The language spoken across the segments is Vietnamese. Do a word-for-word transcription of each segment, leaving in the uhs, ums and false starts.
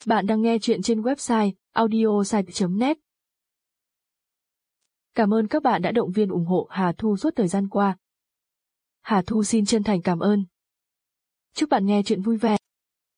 Bạn đang nghe chuyện trên website audiosite chấm net. Cảm ơn các bạn đã động viên ủng hộ Hà Thu suốt thời gian qua. Hà Thu xin chân thành cảm ơn. Chúc bạn nghe chuyện vui vẻ.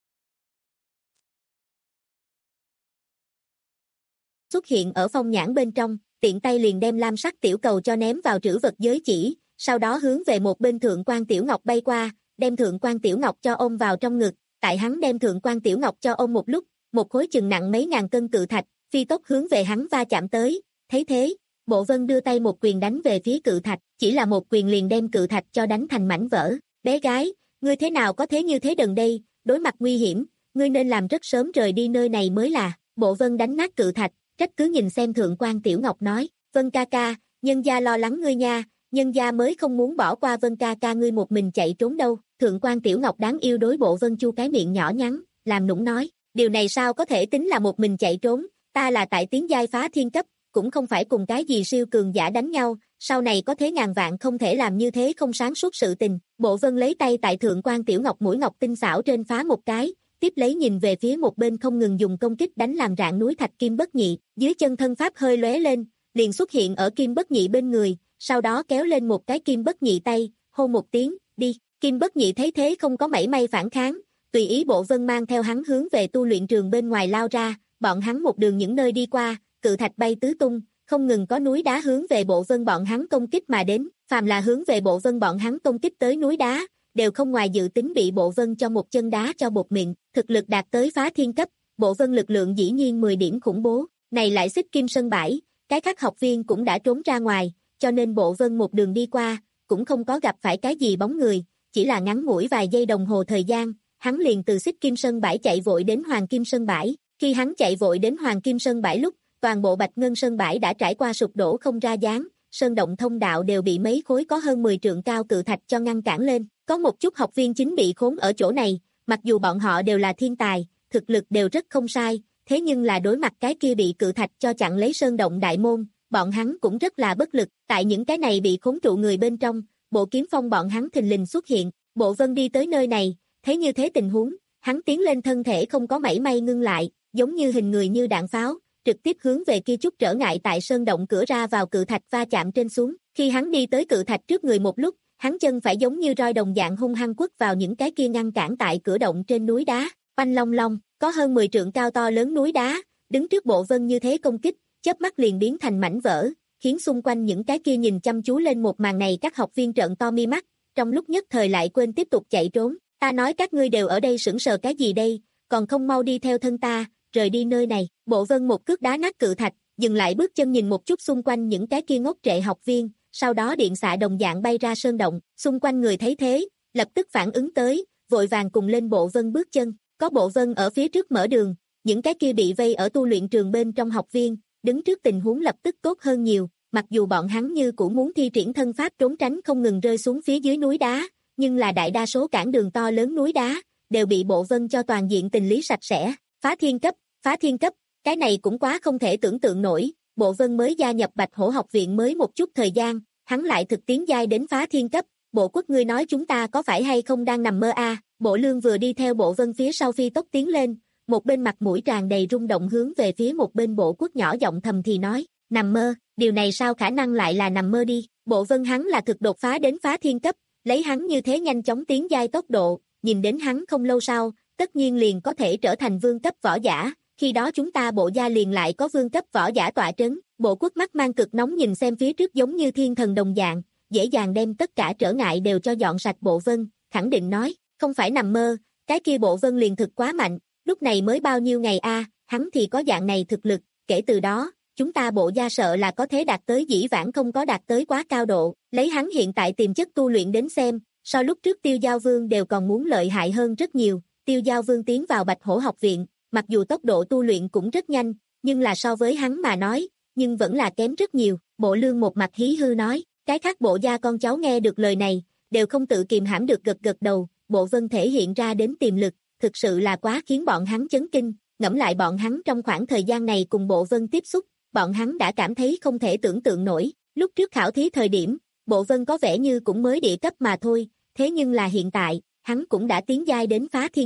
Xuất hiện ở phong nhãn bên trong, tiện tay liền đem lam sắc tiểu cầu cho ném vào trữ vật giới chỉ, sau đó hướng về một bên thượng quan tiểu ngọc bay qua, đem thượng quan tiểu ngọc cho ôm vào trong ngực. Tại hắn đem thượng quan tiểu ngọc cho ôm một lúc, một khối chừng nặng mấy ngàn cân cự thạch, phi tốc hướng về hắn va chạm tới. Thấy thế, Bộ Vân đưa tay một quyền đánh về phía cự thạch, chỉ là một quyền liền đem cự thạch cho đánh thành mảnh vỡ. Bé gái, ngươi thế nào có thế như thế đần đây, đối mặt nguy hiểm, ngươi nên làm rất sớm rời đi nơi này mới là. Bộ Vân đánh nát cự thạch, trách cứ nhìn xem thượng quan tiểu ngọc nói, Vân ca ca, nhân gia lo lắng ngươi nha, nhân gia mới không muốn bỏ qua Vân ca ca ngươi một mình chạy trốn đâu. Thượng quan tiểu ngọc đáng yêu đối Bộ Vân chu cái miệng nhỏ nhắn, làm nũng nói, điều này sao có thể tính là một mình chạy trốn, ta là tại tiến giai phá thiên cấp, cũng không phải cùng cái gì siêu cường giả đánh nhau, sau này có thế ngàn vạn không thể làm như thế không sáng suốt sự tình. Bộ Vân lấy tay tại thượng quan tiểu ngọc mũi ngọc tinh xảo trên phá một cái, tiếp lấy nhìn về phía một bên không ngừng dùng công kích đánh làm rạn núi thạch Kim Bất Nhị, dưới chân thân pháp hơi lóe lên, liền xuất hiện ở Kim Bất Nhị bên người, sau đó kéo lên một cái Kim Bất Nhị tay, hô một tiếng, đi. Kim Bất Nhị thấy thế không có mảy may phản kháng, tùy ý Bộ Vân mang theo hắn hướng về tu luyện trường bên ngoài lao ra, bọn hắn một đường những nơi đi qua, cự thạch bay tứ tung, không ngừng có núi đá hướng về Bộ Vân bọn hắn công kích mà đến, phàm là hướng về Bộ Vân bọn hắn công kích tới núi đá, đều không ngoài dự tính bị Bộ Vân cho một chân đá cho bột miệng, thực lực đạt tới phá thiên cấp, Bộ Vân lực lượng dĩ nhiên mười điểm khủng bố, này lại xích kim sân bãi, cái khác học viên cũng đã trốn ra ngoài, cho nên Bộ Vân một đường đi qua, cũng không có gặp phải cái gì bóng người, chỉ là ngắn ngủi vài giây đồng hồ thời gian, hắn liền từ xích kim sân bãi chạy vội đến hoàng kim sân bãi, khi hắn chạy vội đến hoàng kim sân bãi lúc, toàn bộ bạch ngân sân bãi đã trải qua sụp đổ không ra dáng, sơn động thông đạo đều bị mấy khối có hơn mười trượng cao cự thạch cho ngăn cản lên, có một chút học viên chính bị khốn ở chỗ này, mặc dù bọn họ đều là thiên tài, thực lực đều rất không sai, thế nhưng là đối mặt cái kia bị cự thạch cho chặn lấy sơn động đại môn, bọn hắn cũng rất là bất lực, tại những cái này bị khốn trụ người bên trong, Bộ Kiếm Phong bọn hắn thình lình xuất hiện, Bộ Vân đi tới nơi này, thấy như thế tình huống, hắn tiến lên thân thể không có mảy may ngưng lại, giống như hình người như đạn pháo, trực tiếp hướng về kia chút trở ngại tại sơn động cửa ra vào cự thạch va chạm trên xuống, khi hắn đi tới cự thạch trước người một lúc, hắn chân phải giống như roi đồng dạng hung hăng quất vào những cái kia ngăn cản tại cửa động trên núi đá, oanh long long, có hơn mười trượng cao to lớn núi đá, đứng trước Bộ Vân như thế công kích, chớp mắt liền biến thành mảnh vỡ, khiến xung quanh những cái kia nhìn chăm chú lên một màn này các học viên trợn to mi mắt, trong lúc nhất thời lại quên tiếp tục chạy trốn, ta nói các ngươi đều ở đây sững sờ cái gì đây, còn không mau đi theo thân ta, rời đi nơi này. Bộ Vân một cước đá nát cự thạch, dừng lại bước chân nhìn một chút xung quanh những cái kia ngốc trệ học viên, sau đó điện xạ đồng dạng bay ra sơn động, xung quanh người thấy thế, lập tức phản ứng tới, vội vàng cùng lên Bộ Vân bước chân, có Bộ Vân ở phía trước mở đường, những cái kia bị vây ở tu luyện trường bên trong học viên, đứng trước tình huống lập tức tốt hơn nhiều, mặc dù bọn hắn như cũng muốn thi triển thân pháp trốn tránh không ngừng rơi xuống phía dưới núi đá, nhưng là đại đa số cản đường to lớn núi đá, đều bị Bộ Vân cho toàn diện tình lý sạch sẽ, phá thiên cấp, phá thiên cấp, cái này cũng quá không thể tưởng tượng nổi, Bộ Vân mới gia nhập Bạch Hổ học viện mới một chút thời gian, hắn lại thực tiến giai đến phá thiên cấp, Bộ Quốc ngươi nói chúng ta có phải hay không đang nằm mơ a? À? Bộ Lương vừa đi theo Bộ Vân phía sau phi tốc tiến lên, một bên mặt mũi tràn đầy rung động hướng về phía một bên Bộ Quốc nhỏ giọng thầm thì nói, nằm mơ, điều này sao khả năng lại là nằm mơ đi, Bộ Vân hắn là thực đột phá đến phá thiên cấp, lấy hắn như thế nhanh chóng tiến giai tốc độ, nhìn đến hắn không lâu sau, tất nhiên liền có thể trở thành vương cấp võ giả, khi đó chúng ta Bộ gia liền lại có vương cấp võ giả tọa trấn. Bộ Quốc mắt mang cực nóng nhìn xem phía trước giống như thiên thần đồng dạng, dễ dàng đem tất cả trở ngại đều cho dọn sạch. Bộ Vân khẳng định nói, không phải nằm mơ, cái kia Bộ Vân liền thực quá mạnh, lúc này mới bao nhiêu ngày a, à, hắn thì có dạng này thực lực, kể từ đó, chúng ta Bộ gia sợ là có thể đạt tới dĩ vãng không có đạt tới quá cao độ, lấy hắn hiện tại tiềm chất tu luyện đến xem, so lúc trước Tiêu Giao Vương đều còn muốn lợi hại hơn rất nhiều. Tiêu Giao Vương tiến vào Bạch Hổ học viện, mặc dù tốc độ tu luyện cũng rất nhanh, nhưng là so với hắn mà nói, nhưng vẫn là kém rất nhiều. Bộ Lương một mặt hí hư nói, cái khác Bộ gia con cháu nghe được lời này, đều không tự kìm hãm được gật gật đầu. Bộ Vân thể hiện ra đến tiềm lực, thực sự là quá khiến bọn hắn chấn kinh, ngẫm lại bọn hắn trong khoảng thời gian này cùng Bộ Vân tiếp xúc, bọn hắn đã cảm thấy không thể tưởng tượng nổi. Lúc trước khảo thí thời điểm, Bộ Vân có vẻ như cũng mới địa cấp mà thôi, thế nhưng là hiện tại, hắn cũng đã tiến giai đến phá thiên cấp,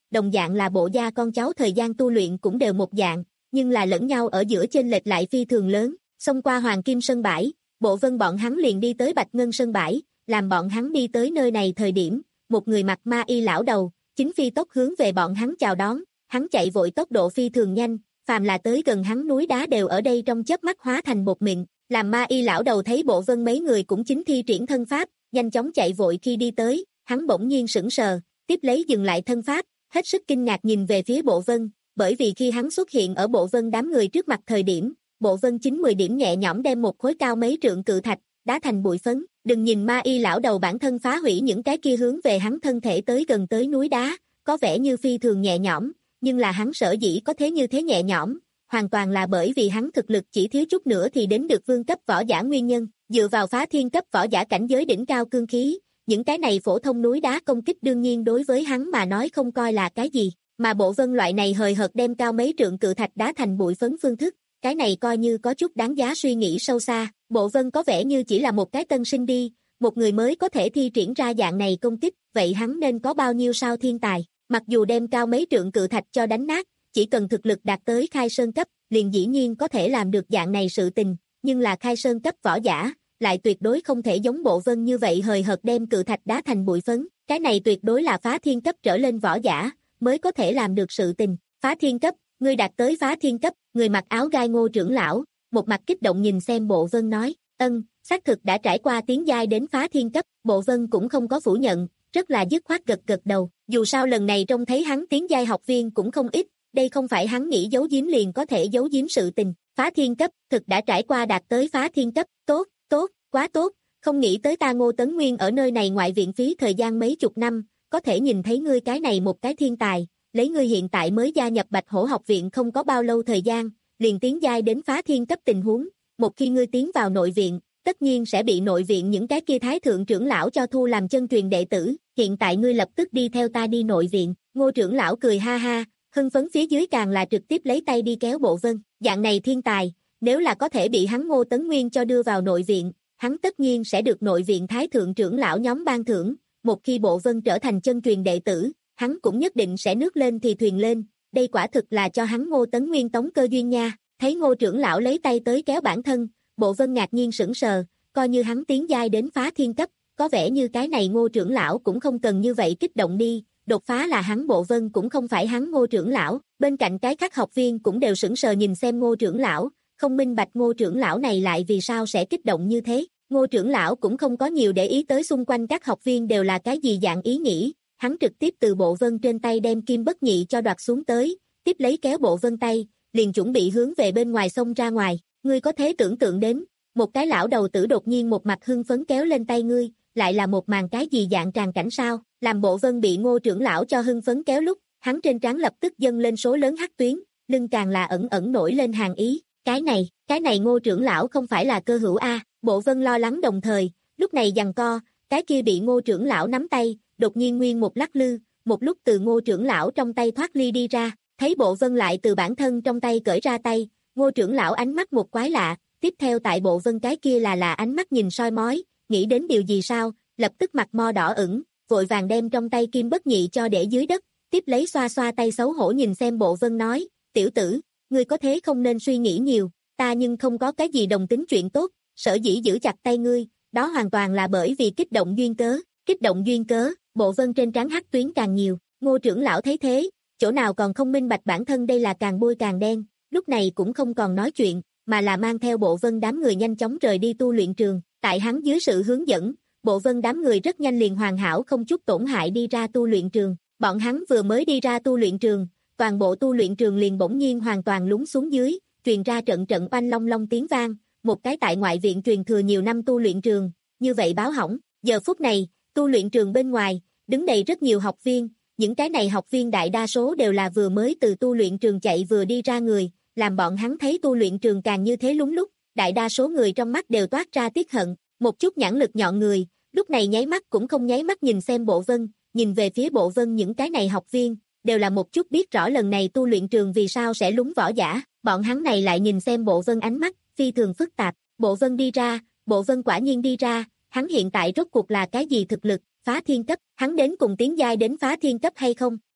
đồng dạng là bộ da con cháu thời gian tu luyện cũng đều một dạng, nhưng là lẫn nhau ở giữa chênh lệch lại phi thường lớn, xông qua Hoàng Kim Sân Bãi, Bộ Vân bọn hắn liền đi tới Bạch Ngân Sân Bãi, làm bọn hắn đi tới nơi này thời điểm, một người mặc ma y lão đầu, chính phi tốc hướng về bọn hắn chào đón, hắn chạy vội tốc độ phi thường nhanh, phàm là tới gần hắn núi đá đều ở đây trong chớp mắt hóa thành bột mịn, làm ma y lão đầu thấy Bộ Vân mấy người cũng chính thi triển thân pháp, nhanh chóng chạy vội khi đi tới, hắn bỗng nhiên sững sờ, tiếp lấy dừng lại thân pháp, hết sức kinh ngạc nhìn về phía Bộ Vân, bởi vì khi hắn xuất hiện ở Bộ Vân đám người trước mặt thời điểm, Bộ Vân chín mười điểm nhẹ nhõm đem một khối cao mấy trượng cự thạch, đá thành bụi phấn, đừng nhìn ma y lão đầu bản thân phá hủy những cái kia hướng về hắn thân thể tới gần tới núi đá, có vẻ như phi thường nhẹ nhõm, nhưng là hắn sở dĩ có thế như thế nhẹ nhõm, hoàn toàn là bởi vì hắn thực lực chỉ thiếu chút nữa thì đến được vương cấp võ giả nguyên nhân, dựa vào phá thiên cấp võ giả cảnh giới đỉnh cao cương khí, những cái này phổ thông núi đá công kích đương nhiên đối với hắn mà nói không coi là cái gì, mà Bộ Vân loại này hời hợt đem cao mấy trượng cự thạch đá thành bụi phấn phương thức, cái này coi như có chút đáng giá suy nghĩ sâu xa, Bộ Vân có vẻ như chỉ là một cái tân sinh đi, một người mới có thể thi triển ra dạng này công kích, vậy hắn nên có bao nhiêu sao thiên tài, mặc dù đem cao mấy trượng cự thạch cho đánh nát, chỉ cần thực lực đạt tới khai sơn cấp, liền dĩ nhiên có thể làm được dạng này sự tình, nhưng là khai sơn cấp võ giả, lại tuyệt đối không thể giống Bộ Vân như vậy hời hợt đem cự thạch đá thành bụi phấn, cái này tuyệt đối là phá thiên cấp trở lên võ giả, mới có thể làm được sự tình, phá thiên cấp, ngươi đạt tới phá thiên cấp, người mặc áo gai Ngô trưởng lão, một mặt kích động nhìn xem Bộ Vân nói, ân, xác thực đã trải qua tiến giai đến phá thiên cấp, Bộ Vân cũng không có phủ nhận, rất là dứt khoát gật gật đầu, dù sao lần này trông thấy hắn tiến giai học viên cũng không ít, đây không phải hắn nghĩ giấu giếm liền có thể giấu giếm sự tình, phá thiên cấp, thực đã trải qua đạt tới phá thiên cấp, tốt, tốt, quá tốt, không nghĩ tới ta Ngô Tấn Nguyên ở nơi này ngoại viện phí thời gian mấy chục năm, có thể nhìn thấy ngươi cái này một cái thiên tài, lấy ngươi hiện tại mới gia nhập Bạch Hổ học viện không có bao lâu thời gian, liền tiến giai đến phá thiên cấp tình huống, một khi ngươi tiến vào nội viện, tất nhiên sẽ bị nội viện những cái kia thái thượng trưởng lão cho thu làm chân truyền đệ tử, hiện tại ngươi lập tức đi theo ta đi nội viện, Ngô trưởng lão cười ha ha, hưng phấn phía dưới càng là trực tiếp lấy tay đi kéo Bộ Vân, dạng này thiên tài, nếu là có thể bị hắn Ngô Tấn Nguyên cho đưa vào nội viện, hắn tất nhiên sẽ được nội viện thái thượng trưởng lão nhóm ban thưởng, một khi Bộ Vân trở thành chân truyền đệ tử, hắn cũng nhất định sẽ nước lên thì thuyền lên, đây quả thực là cho hắn Ngô Tấn Nguyên tống cơ duyên nha, thấy Ngô trưởng lão lấy tay tới kéo bản thân, Bộ Vân ngạc nhiên sững sờ, coi như hắn tiến giai đến phá thiên cấp, có vẻ như cái này Ngô trưởng lão cũng không cần như vậy kích động đi, đột phá là hắn Bộ Vân cũng không phải hắn Ngô trưởng lão, bên cạnh cái khác học viên cũng đều sững sờ nhìn xem Ngô trưởng lão, không minh bạch Ngô trưởng lão này lại vì sao sẽ kích động như thế, Ngô trưởng lão cũng không có nhiều để ý tới xung quanh các học viên đều là cái gì dạng ý nghĩ, hắn trực tiếp từ Bộ Vân trên tay đem kim bất nhị cho đoạt xuống tới, tiếp lấy kéo Bộ Vân tay, liền chuẩn bị hướng về bên ngoài xông ra ngoài, ngươi có thể tưởng tượng đến, một cái lão đầu tử đột nhiên một mặt hưng phấn kéo lên tay ngươi, lại là một màn cái gì dạng tràn cảnh sao, làm Bộ Vân bị Ngô trưởng lão cho hưng phấn kéo lúc, hắn trên trán lập tức dâng lên số lớn hắc tuyến, lưng càng là ẩn ẩn nổi lên hàng ý, cái này, cái này Ngô trưởng lão không phải là cơ hữu a, Bộ Vân lo lắng đồng thời, lúc này giằng co, cái kia bị Ngô trưởng lão nắm tay, đột nhiên nguyên một lắc lư, một lúc từ Ngô trưởng lão trong tay thoát ly đi ra, thấy Bộ Vân lại từ bản thân trong tay cởi ra tay, Ngô trưởng lão ánh mắt một quái lạ, tiếp theo tại Bộ Vân cái kia là là ánh mắt nhìn soi mói, nghĩ đến điều gì sao, lập tức mặt mo đỏ ửng, vội vàng đem trong tay kim bất nhị cho để dưới đất, tiếp lấy xoa xoa tay xấu hổ nhìn xem Bộ Vân nói, tiểu tử, ngươi có thế không nên suy nghĩ nhiều, ta nhưng không có cái gì đồng tính chuyện tốt, sở dĩ giữ chặt tay ngươi, đó hoàn toàn là bởi vì kích động duyên cớ, kích động duyên cớ, Bộ Vân trên trán hắc tuyến càng nhiều, Ngô trưởng lão thấy thế, chỗ nào còn không minh bạch bản thân đây là càng bôi càng đen, lúc này cũng không còn nói chuyện, mà là mang theo Bộ Vân đám người nhanh chóng rời đi tu luyện trường, tại hắn dưới sự hướng dẫn, Bộ Vân đám người rất nhanh liền hoàn hảo không chút tổn hại đi ra tu luyện trường, bọn hắn vừa mới đi ra tu luyện trường, toàn bộ tu luyện trường liền bỗng nhiên hoàn toàn lún xuống dưới, truyền ra trận trận oanh long long tiếng vang, một cái tại ngoại viện truyền thừa nhiều năm tu luyện trường, như vậy báo hỏng, giờ phút này, tu luyện trường bên ngoài, đứng đầy rất nhiều học viên, những cái này học viên đại đa số đều là vừa mới từ tu luyện trường chạy vừa đi ra người, làm bọn hắn thấy tu luyện trường càng như thế lúng lúc, đại đa số người trong mắt đều toát ra tiếc hận, một chút nhãn lực nhọn người, lúc này nháy mắt cũng không nháy mắt nhìn xem Bộ Vân, nhìn về phía Bộ Vân những cái này học viên, đều là một chút biết rõ lần này tu luyện trường vì sao sẽ lúng võ giả, bọn hắn này lại nhìn xem Bộ Vân ánh mắt, phi thường phức tạp, Bộ Vân đi ra, Bộ Vân quả nhiên đi ra, hắn hiện tại rốt cuộc là cái gì thực lực, phá thiên cấp, hắn đến cùng tiến giai đến phá thiên cấp hay không,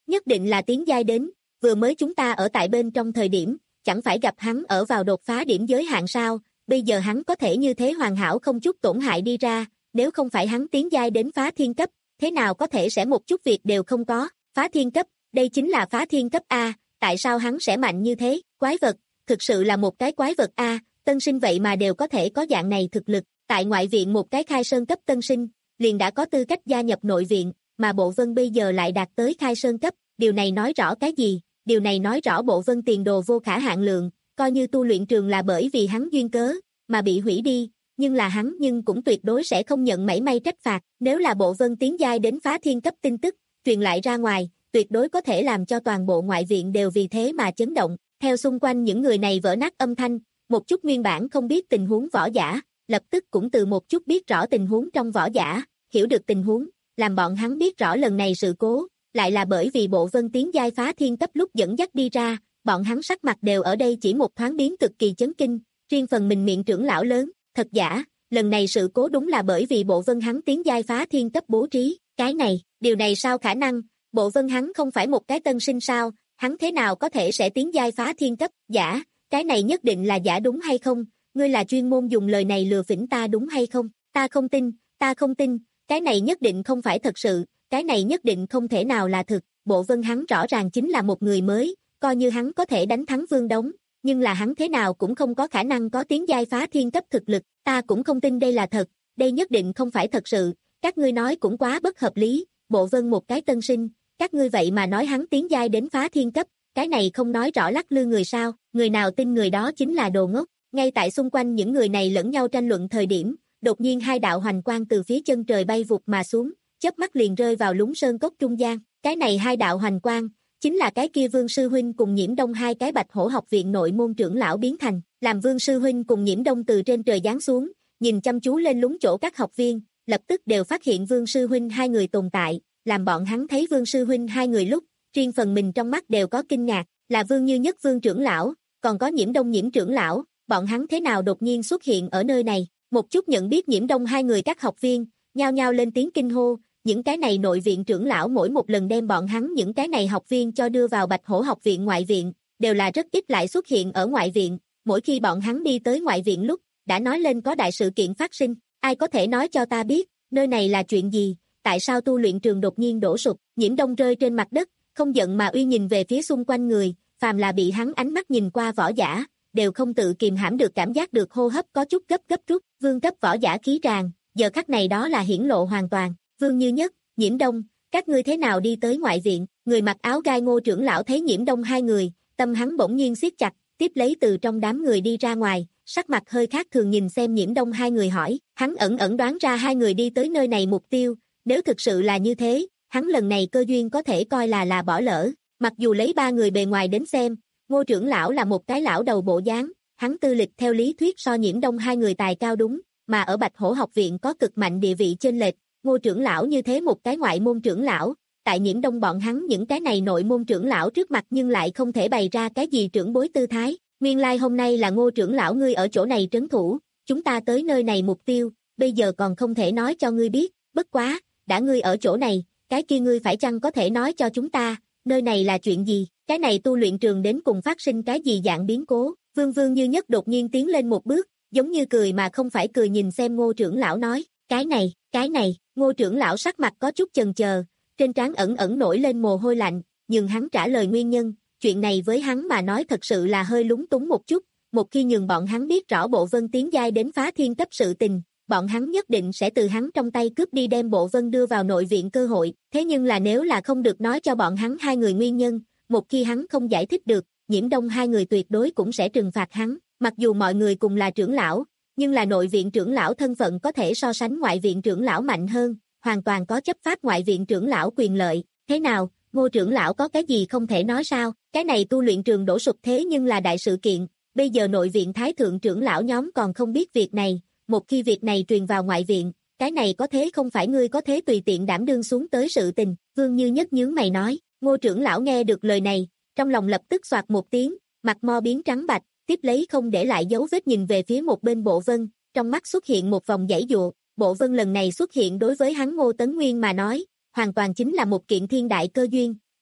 nhất định là tiến giai đến, vừa mới chúng ta ở tại bên trong thời điểm, chẳng phải gặp hắn ở vào đột phá điểm giới hạn sao, bây giờ hắn có thể như thế hoàn hảo không chút tổn hại đi ra, nếu không phải hắn tiến giai đến phá thiên cấp, thế nào có thể sẽ một chút việc đều không có, phá thiên cấp, đây chính là phá thiên cấp A, tại sao hắn sẽ mạnh như thế, quái vật, thực sự là một cái quái vật A, tân sinh vậy mà đều có thể có dạng này thực lực, tại ngoại viện một cái khai sơn cấp tân sinh, liền đã có tư cách gia nhập nội viện, mà Bộ Vân bây giờ lại đạt tới khai sơn cấp, điều này nói rõ cái gì, điều này nói rõ Bộ Vân tiền đồ vô khả hạn lượng, coi như tu luyện trường là bởi vì hắn duyên cớ, mà bị hủy đi, nhưng là hắn nhưng cũng tuyệt đối sẽ không nhận mảy may trách phạt, nếu là Bộ Vân tiến giai đến phá thiên cấp tin tức, truyền lại ra ngoài, tuyệt đối có thể làm cho toàn bộ ngoại viện đều vì thế mà chấn động, theo xung quanh những người này vỡ nát âm thanh, một chút nguyên bản không biết tình huống võ giả, lập tức cũng từ một chút biết rõ tình huống trong võ giả, hiểu được tình huống, làm bọn hắn biết rõ lần này sự cố, lại là bởi vì Bộ Vân tiến giai phá thiên cấp lúc dẫn dắt đi ra, bọn hắn sắc mặt đều ở đây chỉ một thoáng biến cực kỳ chấn kinh, riêng phần mình miệng trưởng lão lớn, thật giả, lần này sự cố đúng là bởi vì Bộ Vân hắn tiến giai phá thiên cấp bố trí, cái này, điều này sao khả năng, Bộ Vân hắn không phải một cái tân sinh sao, hắn thế nào có thể sẽ tiến giai phá thiên cấp, giả, cái này nhất định là giả đúng hay không, ngươi là chuyên môn dùng lời này lừa phỉnh ta đúng hay không, ta không tin, ta không tin, cái này nhất định không phải thật sự, cái này nhất định không thể nào là thực, Bộ Vân hắn rõ ràng chính là một người mới, coi như hắn có thể đánh thắng Vương Đống, nhưng là hắn thế nào cũng không có khả năng có tiến giai phá thiên cấp thực lực, ta cũng không tin đây là thật, đây nhất định không phải thật sự, các ngươi nói cũng quá bất hợp lý, Bộ Vân một cái tân sinh, các ngươi vậy mà nói hắn tiến giai đến phá thiên cấp, cái này không nói rõ lắc lư người sao, người nào tin người đó chính là đồ ngốc, ngay tại xung quanh những người này lẫn nhau tranh luận thời điểm, đột nhiên hai đạo hoành quang từ phía chân trời bay vụt mà xuống, chớp mắt liền rơi vào lúng sơn cốc trung gian, cái này hai đạo hoành quang, chính là cái kia Vương Sư Huynh cùng Nhiễm Đông hai cái Bạch Hổ học viện nội môn trưởng lão biến thành, làm Vương Sư Huynh cùng Nhiễm Đông từ trên trời giáng xuống, nhìn chăm chú lên lúng chỗ các học viên, lập tức đều phát hiện Vương Sư Huynh hai người tồn tại, làm bọn hắn thấy Vương Sư Huynh hai người lúc, riêng phần mình trong mắt đều có kinh ngạc, là Vương Như Nhất Vương trưởng lão, còn có Nhiễm Đông Nhiễm trưởng lão, bọn hắn thế nào đột nhiên xuất hiện ở nơi này, một chút nhận biết Nhiễm Đông hai người các học viên, nhao nhao lên tiếng kinh hô, những cái này nội viện trưởng lão mỗi một lần đem bọn hắn những cái này học viên cho đưa vào Bạch Hổ học viện ngoại viện, đều là rất ít lại xuất hiện ở ngoại viện, mỗi khi bọn hắn đi tới ngoại viện lúc, đã nói lên có đại sự kiện phát sinh, ai có thể nói cho ta biết, nơi này là chuyện gì, tại sao tu luyện trường đột nhiên đổ sụp, Nhiễm Đông rơi trên mặt đất, không giận mà uy nhìn về phía xung quanh người, phàm là bị hắn ánh mắt nhìn qua võ giả, đều không tự kìm hãm được cảm giác được hô hấp có chút gấp gấp rút, vương cấp võ giả khí tràng, giờ khắc này đó là hiển lộ hoàn toàn, Vương Như Nhất, Nhiễm Đông, các ngươi thế nào đi tới ngoại viện, người mặc áo gai Ngô trưởng lão thấy Nhiễm Đông hai người, tâm hắn bỗng nhiên siết chặt, tiếp lấy từ trong đám người đi ra ngoài, sắc mặt hơi khác thường nhìn xem Nhiễm Đông hai người hỏi, hắn ẩn ẩn đoán ra hai người đi tới nơi này mục tiêu, nếu thực sự là như thế, hắn lần này cơ duyên có thể coi là là bỏ lỡ, mặc dù lấy ba người bề ngoài đến xem, Ngô trưởng lão là một cái lão đầu bộ dáng, hắn tư lịch theo lý thuyết so Nhiễm Đông hai người tài cao đúng, mà ở Bạch Hổ học viện có cực mạnh địa vị chênh lệch, Ngô trưởng lão như thế một cái ngoại môn trưởng lão, tại Nhiễm Đông bọn hắn những cái này nội môn trưởng lão trước mặt nhưng lại không thể bày ra cái gì trưởng bối tư thái, nguyên lai like hôm nay là Ngô trưởng lão ngươi ở chỗ này trấn thủ, chúng ta tới nơi này mục tiêu, bây giờ còn không thể nói cho ngươi biết, bất quá, đã ngươi ở chỗ này, cái kia ngươi phải chăng có thể nói cho chúng ta, nơi này là chuyện gì, cái này tu luyện trường đến cùng phát sinh cái gì dạng biến cố, Vương Vương Như Nhất đột nhiên tiến lên một bước, giống như cười mà không phải cười nhìn xem Ngô trưởng lão nói, cái này, cái này, Ngô trưởng lão sắc mặt có chút chần chờ, trên trán ẩn ẩn nổi lên mồ hôi lạnh, nhưng hắn trả lời nguyên nhân, chuyện này với hắn mà nói thật sự là hơi lúng túng một chút, một khi nhường bọn hắn biết rõ Bộ Vân tiến giai đến phá thiên cấp sự tình, bọn hắn nhất định sẽ từ hắn trong tay cướp đi đem Bộ Vân đưa vào nội viện cơ hội, thế nhưng là nếu là không được nói cho bọn hắn hai người nguyên nhân, một khi hắn không giải thích được, Nhiễm Đông hai người tuyệt đối cũng sẽ trừng phạt hắn, mặc dù mọi người cùng là trưởng lão, nhưng là nội viện trưởng lão thân phận có thể so sánh ngoại viện trưởng lão mạnh hơn, hoàn toàn có chấp pháp ngoại viện trưởng lão quyền lợi, thế nào, Ngô trưởng lão có cái gì không thể nói sao, cái này tu luyện trường đổ sụp thế nhưng là đại sự kiện, bây giờ nội viện thái thượng trưởng lão nhóm còn không biết việc này, một khi việc này truyền vào ngoại viện, cái này có thế không phải ngươi có thế tùy tiện đảm đương xuống tới sự tình, Vương Như Nhất nhướng mày nói, Ngô trưởng lão nghe được lời này, trong lòng lập tức xoạt một tiếng, mặt mo biến trắng bạch, tiếp lấy không để lại dấu vết nhìn về phía một bên Bộ Vân, trong mắt xuất hiện một vòng giãy dụa, Bộ Vân lần này xuất hiện đối với hắn Ngô Tấn Nguyên mà nói, hoàn toàn chính là một kiện thiên đại cơ duyên,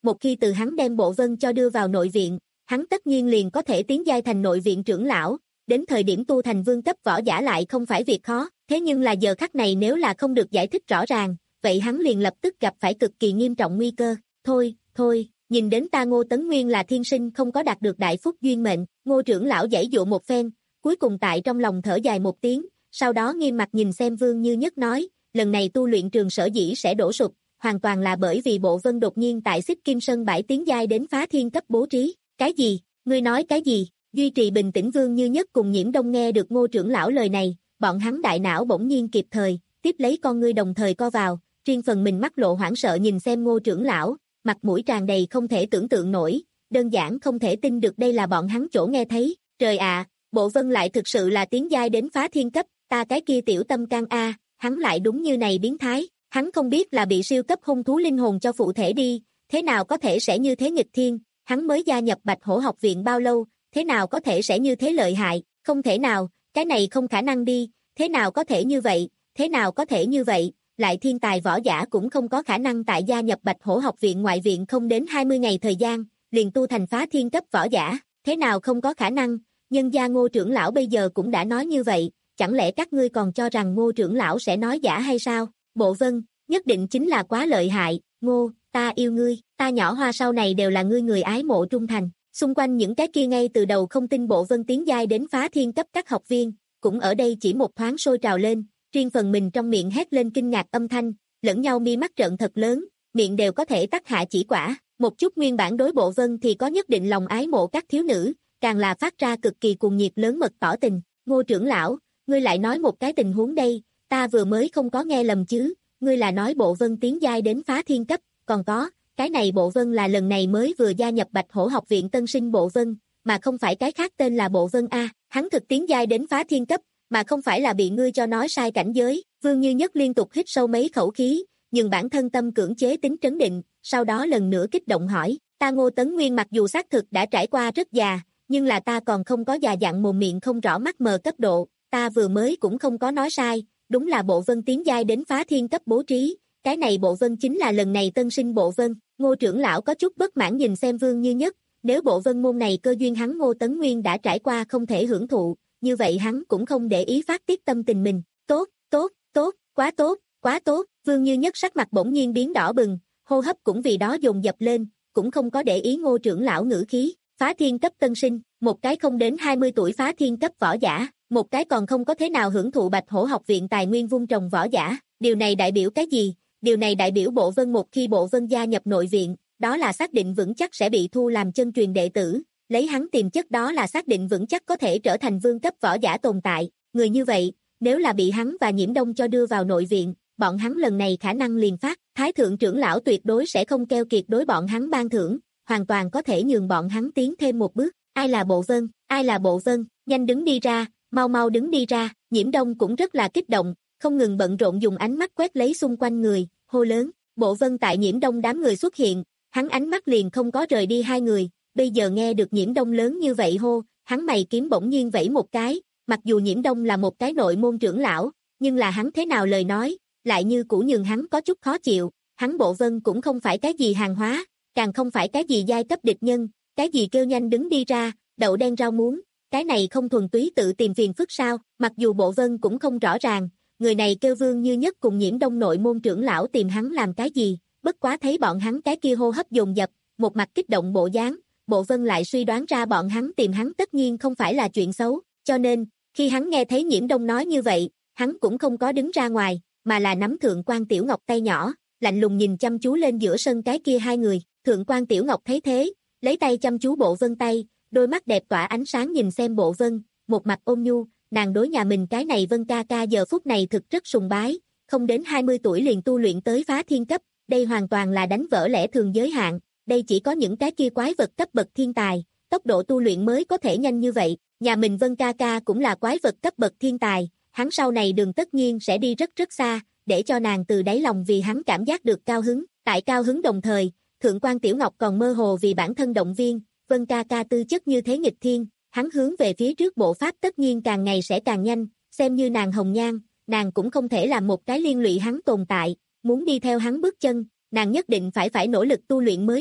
một khi từ hắn đem Bộ Vân cho đưa vào nội viện, hắn tất nhiên liền có thể tiến giai thành nội viện trưởng lão, đến thời điểm tu thành vương cấp võ giả lại không phải việc khó, thế nhưng là giờ khắc này nếu là không được giải thích rõ ràng, vậy hắn liền lập tức gặp phải cực kỳ nghiêm trọng nguy cơ. Thôi, thôi, nhìn đến ta Ngô Tấn Nguyên là thiên sinh không có đạt được đại phúc duyên mệnh, Ngô trưởng lão giãy dụa một phen, cuối cùng tại trong lòng thở dài một tiếng, sau đó nghiêm mặt nhìn xem Vương Như Nhất nói, lần này tu luyện trường sở dĩ sẽ đổ sụp, hoàn toàn là bởi vì Bộ Vân đột nhiên tại Xích Kim Sơn bãi tiến giai đến phá thiên cấp bố trí. Cái gì? Ngươi nói cái gì? Duy trì bình tĩnh Vương Như Nhất cùng Nhiễm Đông nghe được Ngô trưởng lão lời này, bọn hắn đại não bỗng nhiên kịp thời, tiếp lấy con ngươi đồng thời co vào, riêng phần mình mắt lộ hoảng sợ nhìn xem Ngô trưởng lão, mặt mũi tràn đầy không thể tưởng tượng nổi, đơn giản không thể tin được đây là bọn hắn chỗ nghe thấy. Trời ạ, Bộ Vân lại thực sự là tiến giai đến phá thiên cấp, ta cái kia tiểu tâm can a, hắn lại đúng như này biến thái, hắn không biết là bị siêu cấp hung thú linh hồn cho phụ thể đi, thế nào có thể sẽ như thế nghịch thiên, hắn mới gia nhập Bạch Hổ học viện bao lâu, thế nào có thể sẽ như thế lợi hại, không thể nào, cái này không khả năng đi, thế nào có thể như vậy, thế nào có thể như vậy, lại thiên tài võ giả cũng không có khả năng tại gia nhập Bạch Hổ học viện ngoại viện không đến hai mươi ngày thời gian, liền tu thành phá thiên cấp võ giả, thế nào không có khả năng, nhân gia Ngô trưởng lão bây giờ cũng đã nói như vậy, chẳng lẽ các ngươi còn cho rằng Ngô trưởng lão sẽ nói giả hay sao? Bộ Vân, nhất định chính là quá lợi hại, Ngô, ta yêu ngươi, ta nhỏ Hoa sau này đều là ngươi người ái mộ trung thành. Xung quanh những cái kia ngay từ đầu không tin Bộ Vân tiến giai đến phá thiên cấp các học viên, cũng ở đây chỉ một thoáng sôi trào lên, riêng phần mình trong miệng hét lên kinh ngạc âm thanh, lẫn nhau mi mắt trợn thật lớn, miệng đều có thể tắc hạ chỉ quả, một chút nguyên bản đối Bộ Vân thì có nhất định lòng ái mộ các thiếu nữ, càng là phát ra cực kỳ cuồng nhiệt lớn mật tỏ tình. Ngô trưởng lão, ngươi lại nói một cái tình huống đây, ta vừa mới không có nghe lầm chứ, ngươi là nói Bộ Vân tiến giai đến phá thiên cấp, còn có, cái này Bộ Vân là lần này mới vừa gia nhập Bạch Hổ học viện tân sinh Bộ Vân, mà không phải cái khác tên là Bộ Vân A, hắn thực tiến giai đến phá thiên cấp, mà không phải là bị ngươi cho nói sai cảnh giới. Vương Như Nhất liên tục hít sâu mấy khẩu khí, nhưng bản thân tâm cưỡng chế tính trấn định, sau đó lần nữa kích động hỏi, ta Ngô Tấn Nguyên mặc dù xác thực đã trải qua rất già, nhưng là ta còn không có già dặn mồm miệng không rõ mắt mờ cấp độ, ta vừa mới cũng không có nói sai, đúng là Bộ Vân tiến giai đến phá thiên cấp bố trí, cái này Bộ Vân chính là lần này tân sinh Bộ Vân. Ngô trưởng lão có chút bất mãn nhìn xem Vương Như Nhất, nếu Bộ Vân môn này cơ duyên hắn Ngô Tấn Nguyên đã trải qua không thể hưởng thụ, như vậy hắn cũng không để ý phát tiết tâm tình mình. Tốt, tốt, tốt, quá tốt, quá tốt. Vương Như Nhất sắc mặt bỗng nhiên biến đỏ bừng, hô hấp cũng vì đó dồn dập lên, cũng không có để ý Ngô trưởng lão ngữ khí. Phá thiên cấp tân sinh, một cái không đến hai mươi tuổi phá thiên cấp võ giả, một cái còn không có thế nào hưởng thụ Bạch Hổ học viện tài nguyên vung trồng võ giả, điều này đại biểu cái gì? Điều này đại biểu Bộ Vân một khi Bộ Vân gia nhập nội viện, đó là xác định vững chắc sẽ bị thu làm chân truyền đệ tử, lấy hắn tiềm chất đó là xác định vững chắc có thể trở thành vương cấp võ giả tồn tại, người như vậy, nếu là bị hắn và Nhiễm Đông cho đưa vào nội viện, bọn hắn lần này khả năng liền phát, Thái thượng trưởng lão tuyệt đối sẽ không keo kiệt đối bọn hắn ban thưởng, hoàn toàn có thể nhường bọn hắn tiến thêm một bước. Ai là Bộ Vân? Ai là Bộ Vân? Nhanh đứng đi ra, mau mau đứng đi ra. Nhiễm Đông cũng rất là kích động, không ngừng bận rộn dùng ánh mắt quét lấy xung quanh người, hô lớn. Bộ Vân tại Nhiễm Đông đám người xuất hiện, hắn ánh mắt liền không có rời đi hai người, bây giờ nghe được Nhiễm Đông lớn như vậy hô, hắn mày kiếm bỗng nhiên vẫy một cái, mặc dù Nhiễm Đông là một cái nội môn trưởng lão, nhưng là hắn thế nào lời nói, lại như cũ nhường hắn có chút khó chịu, hắn Bộ Vân cũng không phải cái gì hàng hóa, càng không phải cái gì giai cấp địch nhân, cái gì kêu nhanh đứng đi ra, đậu đen rau muống, cái này không thuần túy tự tìm phiền phức sao? Mặc dù Bộ Vân cũng không rõ ràng, người này kêu Vương Như Nhất cùng Nhiễm Đông nội môn trưởng lão tìm hắn làm cái gì, bất quá thấy bọn hắn cái kia hô hấp dồn dập, một mặt kích động bộ dáng, Bộ Vân lại suy đoán ra bọn hắn tìm hắn tất nhiên không phải là chuyện xấu, cho nên, khi hắn nghe thấy Nhiễm Đông nói như vậy, hắn cũng không có đứng ra ngoài, mà là nắm Thượng quan Tiểu Ngọc tay nhỏ, lạnh lùng nhìn chăm chú lên giữa sân cái kia hai người. Thượng quan Tiểu Ngọc thấy thế, lấy tay chăm chú Bộ Vân tay, đôi mắt đẹp tỏa ánh sáng nhìn xem Bộ Vân, một mặt ôn nhu, nàng đối nhà mình cái này Vân ca ca giờ phút này thực rất sùng bái, không đến hai mươi tuổi liền tu luyện tới phá thiên cấp, đây hoàn toàn là đánh vỡ lẽ thường giới hạn, đây chỉ có những cái kia quái vật cấp bậc thiên tài, tốc độ tu luyện mới có thể nhanh như vậy, nhà mình Vân ca ca cũng là quái vật cấp bậc thiên tài, hắn sau này đường tất nhiên sẽ đi rất rất xa, để cho nàng từ đáy lòng vì hắn cảm giác được cao hứng, tại cao hứng đồng thời, Thượng quan Tiểu Ngọc còn mơ hồ vì bản thân động viên, Vân ca ca tư chất như thế nghịch thiên, hắn hướng về phía trước bộ pháp tất nhiên càng ngày sẽ càng nhanh, xem như nàng hồng nhan, nàng cũng không thể làm một cái liên lụy hắn tồn tại, muốn đi theo hắn bước chân, nàng nhất định phải phải nỗ lực tu luyện mới được,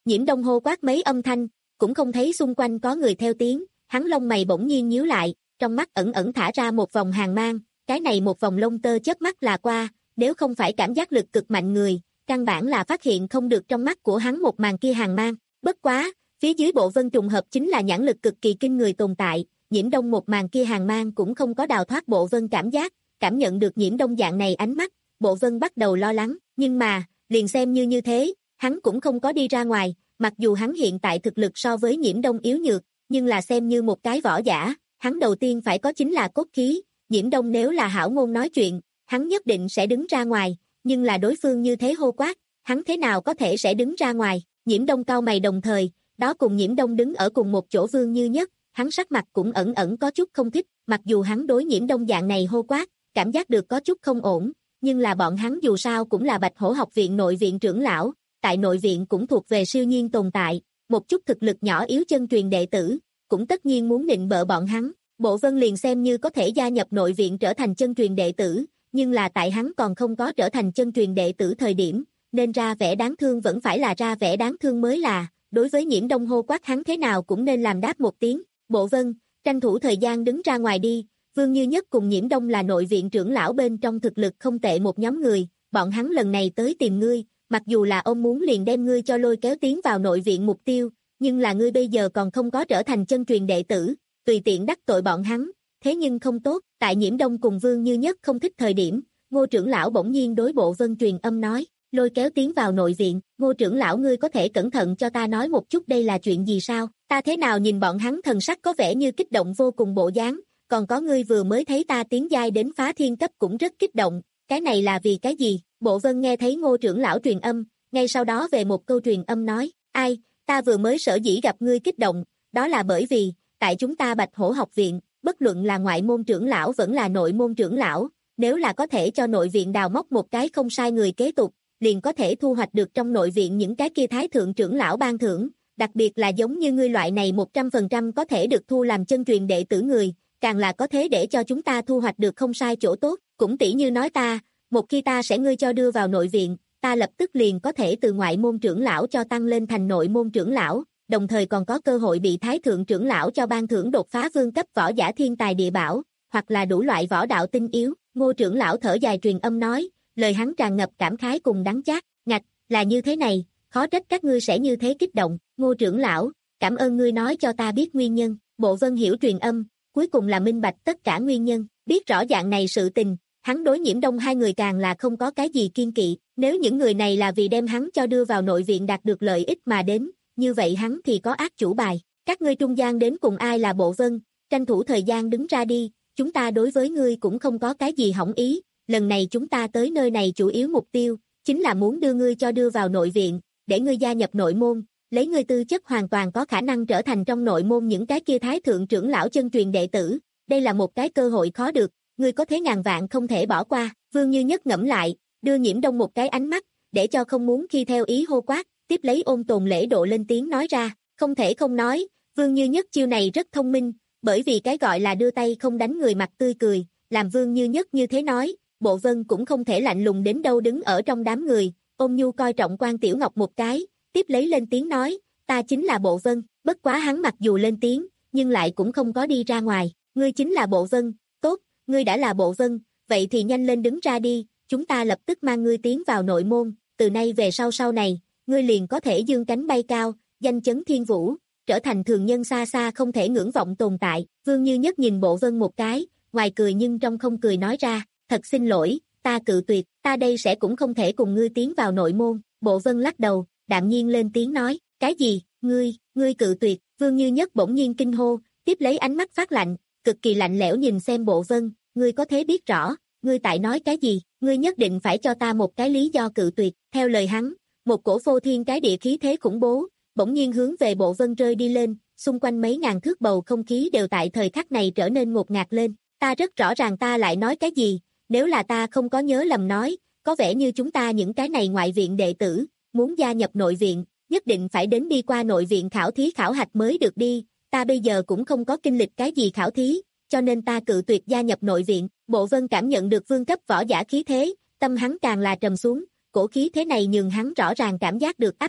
Nhiễm Đông hô quát mấy âm thanh, cũng không thấy xung quanh có người theo tiếng, hắn lông mày bỗng nhiên nhíu lại, trong mắt ẩn ẩn thả ra một vòng hàn mang, cái này một vòng lông tơ chớp mắt là qua, nếu không phải cảm giác lực cực mạnh người, căn bản là phát hiện không được trong mắt của hắn một màn kia hàn mang. Bất quá, phía dưới bộ vân trùng hợp chính là nhãn lực cực kỳ kinh người tồn tại, Nhiễm Đông một màn kia hàn mang cũng không có đào thoát bộ vân cảm giác, cảm nhận được Nhiễm Đông dạng này ánh mắt, bộ vân bắt đầu lo lắng, nhưng mà, liền xem như như thế, hắn cũng không có đi ra ngoài, mặc dù hắn hiện tại thực lực so với Nhiễm Đông yếu nhược, nhưng là xem như một cái võ giả, hắn đầu tiên phải có chính là cốt khí, Nhiễm Đông nếu là hảo ngôn nói chuyện, hắn nhất định sẽ đứng ra ngoài, nhưng là đối phương như thế hô quát, hắn thế nào có thể sẽ đứng ra ngoài, Nhiễm Đông cau mày đồng thời, đó cùng Nhiễm Đông đứng ở cùng một chỗ Vương Như Nhất, hắn sắc mặt cũng ẩn ẩn có chút không thích, mặc dù hắn đối Nhiễm Đông dạng này hô quát, cảm giác được có chút không ổn, nhưng là bọn hắn dù sao cũng là Bạch Hổ học viện nội viện trưởng lão, tại nội viện cũng thuộc về siêu nhiên tồn tại, một chút thực lực nhỏ yếu chân truyền đệ tử, cũng tất nhiên muốn nịnh bợ bọn hắn, Bộ Vân liền xem như có thể gia nhập nội viện trở thành chân truyền đệ tử, nhưng là tại hắn còn không có trở thành chân truyền đệ tử thời điểm, nên ra vẻ đáng thương vẫn phải là ra vẻ đáng thương mới là, đối với Nhiễm Đông hô quát hắn thế nào cũng nên làm đáp một tiếng, Bộ Vân, tranh thủ thời gian đứng ra ngoài đi, Vương Như Nhất cùng Nhiễm Đông là nội viện trưởng lão bên trong thực lực không tệ một nhóm người, bọn hắn lần này tới tìm ngươi, mặc dù là ông muốn liền đem ngươi cho lôi kéo tiến vào nội viện mục tiêu, nhưng là ngươi bây giờ còn không có trở thành chân truyền đệ tử, tùy tiện đắc tội bọn hắn, thế nhưng không tốt, tại Nhiễm Đông cùng Vương Như Nhất không thích thời điểm, Ngô trưởng lão bỗng nhiên đối Bộ Vân truyền âm nói, lôi kéo tiến vào nội viện, Ngô trưởng lão ngươi có thể cẩn thận cho ta nói một chút đây là chuyện gì sao, ta thế nào nhìn bọn hắn thần sắc có vẻ như kích động vô cùng bộ dáng, còn có ngươi vừa mới thấy ta tiến giai đến phá thiên cấp cũng rất kích động, cái này là vì cái gì, Bộ Vân nghe thấy Ngô trưởng lão truyền âm, ngay sau đó về một câu truyền âm nói, ai, ta vừa mới sở dĩ gặp ngươi kích động, đó là bởi vì, tại chúng ta Bạch Hổ học viện, bất luận là ngoại môn trưởng lão vẫn là nội môn trưởng lão, nếu là có thể cho nội viện đào móc một cái không sai người kế tục, liền có thể thu hoạch được trong nội viện những cái kia thái thượng trưởng lão ban thưởng, đặc biệt là giống như ngươi loại này một trăm phần trăm có thể được thu làm chân truyền đệ tử người, càng là có thế để cho chúng ta thu hoạch được không sai chỗ tốt, cũng tỷ như nói ta, một khi ta sẽ ngươi cho đưa vào nội viện, ta lập tức liền có thể từ ngoại môn trưởng lão cho tăng lên thành nội môn trưởng lão, đồng thời còn có cơ hội bị thái thượng trưởng lão cho ban thưởng đột phá vương cấp võ giả thiên tài địa bảo, hoặc là đủ loại võ đạo tinh yếu, Ngô trưởng lão thở dài truyền âm nói, lời hắn tràn ngập cảm khái cùng đắng chát, ngạch, là như thế này, khó trách các ngươi sẽ như thế kích động, Ngô trưởng lão, cảm ơn ngươi nói cho ta biết nguyên nhân, Bộ Vân hiểu truyền âm, cuối cùng là minh bạch tất cả nguyên nhân, biết rõ dạng này sự tình, hắn đối Nhiễm Đông hai người càng là không có cái gì kiên kỵ, nếu những người này là vì đem hắn cho đưa vào nội viện đạt được lợi ích mà đến, như vậy hắn thì có ác chủ bài, các ngươi trung gian đến cùng ai là Bộ Vân, tranh thủ thời gian đứng ra đi, chúng ta đối với ngươi cũng không có cái gì hỏng ý, lần này chúng ta tới nơi này chủ yếu mục tiêu, chính là muốn đưa ngươi cho đưa vào nội viện, để ngươi gia nhập nội môn, lấy ngươi tư chất hoàn toàn có khả năng trở thành trong nội môn những cái kia thái thượng trưởng lão chân truyền đệ tử, đây là một cái cơ hội khó được, ngươi có thế ngàn vạn không thể bỏ qua, Vương Như Nhất ngẫm lại, đưa Nhiễm Đông một cái ánh mắt, để cho không muốn khi theo ý hô quát, tiếp lấy ôn tồn lễ độ lên tiếng nói ra, không thể không nói, Vương Như Nhất chiêu này rất thông minh, bởi vì cái gọi là đưa tay không đánh người mặt tươi cười, làm Vương Như Nhất như thế nói, Bộ Vân cũng không thể lạnh lùng đến đâu đứng ở trong đám người, ôn nhu coi trọng Quan Tiểu Ngọc một cái, tiếp lấy lên tiếng nói, ta chính là Bộ Vân, bất quá hắn mặc dù lên tiếng, nhưng lại cũng không có đi ra ngoài, ngươi chính là Bộ Vân, tốt, ngươi đã là Bộ Vân, vậy thì nhanh lên đứng ra đi, chúng ta lập tức mang ngươi tiến vào nội môn, từ nay về sau sau này, ngươi liền có thể dương cánh bay cao, danh chấn thiên vũ, trở thành thường nhân xa xa không thể ngưỡng vọng tồn tại, Vương Như Nhất nhìn Bộ Vân một cái, ngoài cười nhưng trong không cười nói ra, thật xin lỗi, ta cự tuyệt, ta đây sẽ cũng không thể cùng ngươi tiến vào nội môn, Bộ Vân lắc đầu, đạm nhiên lên tiếng nói, cái gì, ngươi, ngươi cự tuyệt, Vương Như Nhất bỗng nhiên kinh hô, tiếp lấy ánh mắt phát lạnh, cực kỳ lạnh lẽo nhìn xem Bộ Vân, ngươi có thế biết rõ, ngươi tại nói cái gì, ngươi nhất định phải cho ta một cái lý do cự tuyệt, theo lời hắn, một cổ phô thiên cái địa khí thế khủng bố, bỗng nhiên hướng về Bộ Vân rơi đi lên, xung quanh mấy ngàn thước bầu không khí đều tại thời khắc này trở nên ngột ngạt lên, ta rất rõ ràng ta lại nói cái gì, nếu là ta không có nhớ lầm nói, có vẻ như chúng ta những cái này ngoại viện đệ tử, muốn gia nhập nội viện, nhất định phải đến đi qua nội viện khảo thí khảo hạch mới được đi, ta bây giờ cũng không có kinh lịch cái gì khảo thí, cho nên ta cự tuyệt gia nhập nội viện, Bộ Vân cảm nhận được vương cấp võ giả khí thế, tâm hắn càng là trầm xuống, cổ khí thế này nhường hắn rõ ràng cảm giác được áp lực,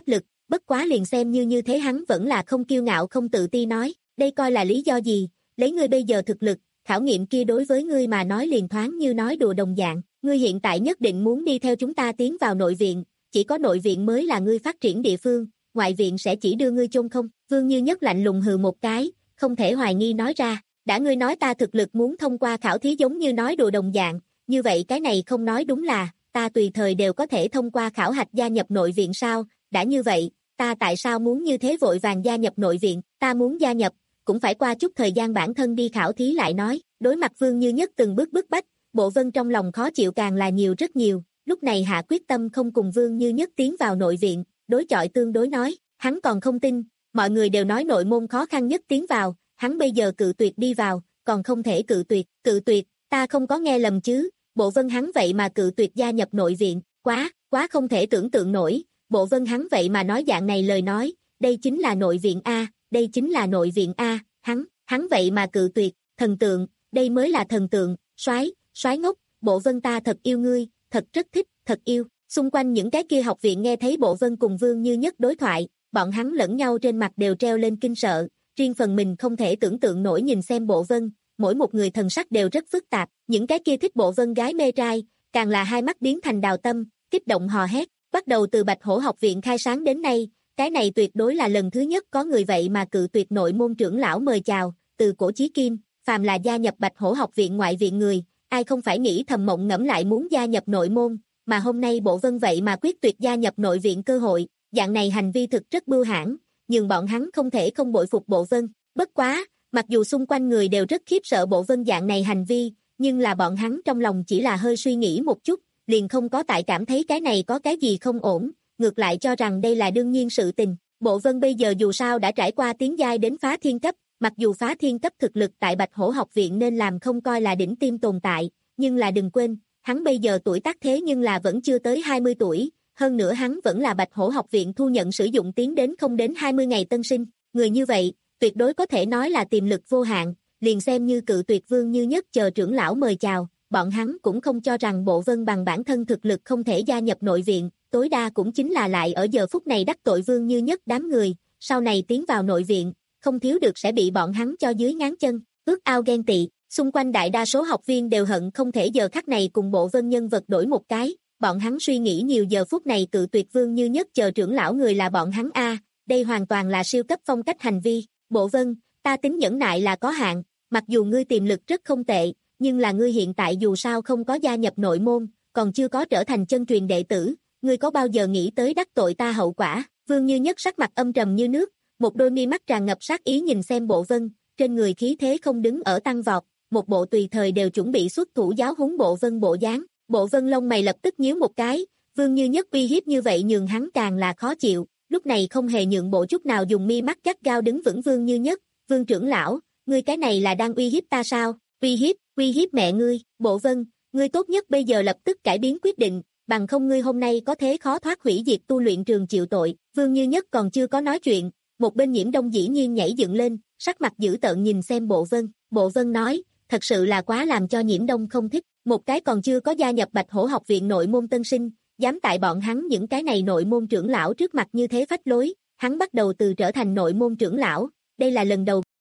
bất quá liền xem như như thế hắn vẫn là không kiêu ngạo không tự ti nói, đây coi là lý do gì, lấy ngươi bây giờ thực lực, khảo nghiệm kia đối với ngươi mà nói liền thoáng như nói đùa đồng dạng, ngươi hiện tại nhất định muốn đi theo chúng ta tiến vào nội viện, chỉ có nội viện mới là ngươi phát triển địa phương, ngoại viện sẽ chỉ đưa ngươi chôn không, Vương Như Nhất lạnh lùng hừ một cái, không thể hoài nghi nói ra, đã ngươi nói ta thực lực muốn thông qua khảo thí giống như nói đùa đồng dạng, như vậy cái này không nói đúng là, ta tùy thời đều có thể thông qua khảo hạch gia nhập nội viện sao, đã như vậy, ta tại sao muốn như thế vội vàng gia nhập nội viện, ta muốn gia nhập, cũng phải qua chút thời gian bản thân đi khảo thí lại nói, đối mặt Vương Như Nhất từng bước bức bách, Bộ Vân trong lòng khó chịu càng là nhiều rất nhiều, lúc này hạ quyết tâm không cùng Vương Như Nhất tiến vào nội viện, đối chọi tương đối nói, hắn còn không tin, mọi người đều nói nội môn khó khăn nhất tiến vào, hắn bây giờ cự tuyệt đi vào, còn không thể cự tuyệt, cự tuyệt, ta không có nghe lầm chứ, Bộ Vân hắn vậy mà cự tuyệt gia nhập nội viện, quá, quá không thể tưởng tượng nổi, Bộ Vân hắn vậy mà nói dạng này lời nói, đây chính là nội viện A, đây chính là nội viện A, hắn, hắn vậy mà cự tuyệt, thần tượng, đây mới là thần tượng, soái, soái ngốc, Bộ Vân ta thật yêu ngươi, thật rất thích, thật yêu, xung quanh những cái kia học viện nghe thấy Bộ Vân cùng Vương Như Nhất đối thoại, bọn hắn lẫn nhau trên mặt đều treo lên kinh sợ, riêng phần mình không thể tưởng tượng nổi nhìn xem Bộ Vân, mỗi một người thần sắc đều rất phức tạp, những cái kia thích Bộ Vân gái mê trai, càng là hai mắt biến thành đào tâm, kích động hò hét, bắt đầu từ Bạch Hổ học viện khai sáng đến nay, cái này tuyệt đối là lần thứ nhất có người vậy mà cự tuyệt nội môn trưởng lão mời chào, từ cổ chí kim, phàm là gia nhập Bạch Hổ học viện ngoại viện người, ai không phải nghĩ thầm mộng ngẫm lại muốn gia nhập nội môn, mà hôm nay Bộ Vân vậy mà quyết tuyệt gia nhập nội viện cơ hội, dạng này hành vi thực rất bưu hãn, nhưng bọn hắn không thể không bội phục Bộ Vân, bất quá, mặc dù xung quanh người đều rất khiếp sợ Bộ Vân dạng này hành vi, nhưng là bọn hắn trong lòng chỉ là hơi suy nghĩ một chút, liền không có tại cảm thấy cái này có cái gì không ổn, ngược lại cho rằng đây là đương nhiên sự tình. Bộ Vân bây giờ dù sao đã trải qua tiến giai đến phá thiên cấp, mặc dù phá thiên cấp thực lực tại Bạch Hổ học viện nên làm không coi là đỉnh tiêm tồn tại, nhưng là đừng quên, hắn bây giờ tuổi tác thế nhưng là vẫn chưa tới hai mươi tuổi, hơn nữa hắn vẫn là Bạch Hổ học viện thu nhận sử dụng tiến đến không đến hai mươi ngày tân sinh, người như vậy, tuyệt đối có thể nói là tiềm lực vô hạn, liền xem như cự tuyệt Vương Như Nhất chờ trưởng lão mời chào, bọn hắn cũng không cho rằng Bộ Vân bằng bản thân thực lực không thể gia nhập nội viện, tối đa cũng chính là lại ở giờ phút này đắc tội Vương Như Nhất đám người, sau này tiến vào nội viện, không thiếu được sẽ bị bọn hắn cho dưới ngáng chân, ước ao ghen tị, xung quanh đại đa số học viên đều hận không thể giờ khắc này cùng Bộ Vân nhân vật đổi một cái, bọn hắn suy nghĩ nhiều giờ phút này cự tuyệt Vương Như Nhất chờ trưởng lão người là bọn hắn a, đây hoàn toàn là siêu cấp phong cách hành vi, Bộ Vân, ta tính nhẫn nại là có hạn, mặc dù ngươi tiềm lực rất không tệ, nhưng là ngươi hiện tại dù sao không có gia nhập nội môn, còn chưa có trở thành chân truyền đệ tử, ngươi có bao giờ nghĩ tới đắc tội ta hậu quả? Vương Như Nhất sắc mặt âm trầm như nước, một đôi mi mắt tràn ngập sát ý nhìn xem Bộ Vân, trên người khí thế không đứng ở tăng vọt, một bộ tùy thời đều chuẩn bị xuất thủ giáo huấn Bộ Vân bộ dáng. Bộ Vân lông mày lập tức nhíu một cái, Vương Như Nhất uy hiếp như vậy nhường hắn càng là khó chịu, lúc này không hề nhượng bộ chút nào dùng mi mắt gắt gao đứng vững Vương Như Nhất, Vương trưởng lão, ngươi cái này là đang uy hiếp ta sao? Uy hiếp, uy hiếp mẹ ngươi, Bộ Vân, ngươi tốt nhất bây giờ lập tức cải biến quyết định, bằng không ngươi hôm nay có thế khó thoát hủy diệt tu luyện trường chịu tội. Vương Như Nhất còn chưa có nói chuyện, một bên Nhiễm Đông dĩ nhiên nhảy dựng lên, sắc mặt dữ tợn nhìn xem Bộ Vân, Bộ Vân nói, thật sự là quá làm cho Nhiễm Đông không thích, một cái còn chưa có gia nhập Bạch Hổ học viện nội môn tân sinh, dám tại bọn hắn những cái này nội môn trưởng lão trước mặt như thế phách lối, hắn bắt đầu từ trở thành nội môn trưởng lão, đây là lần đầu.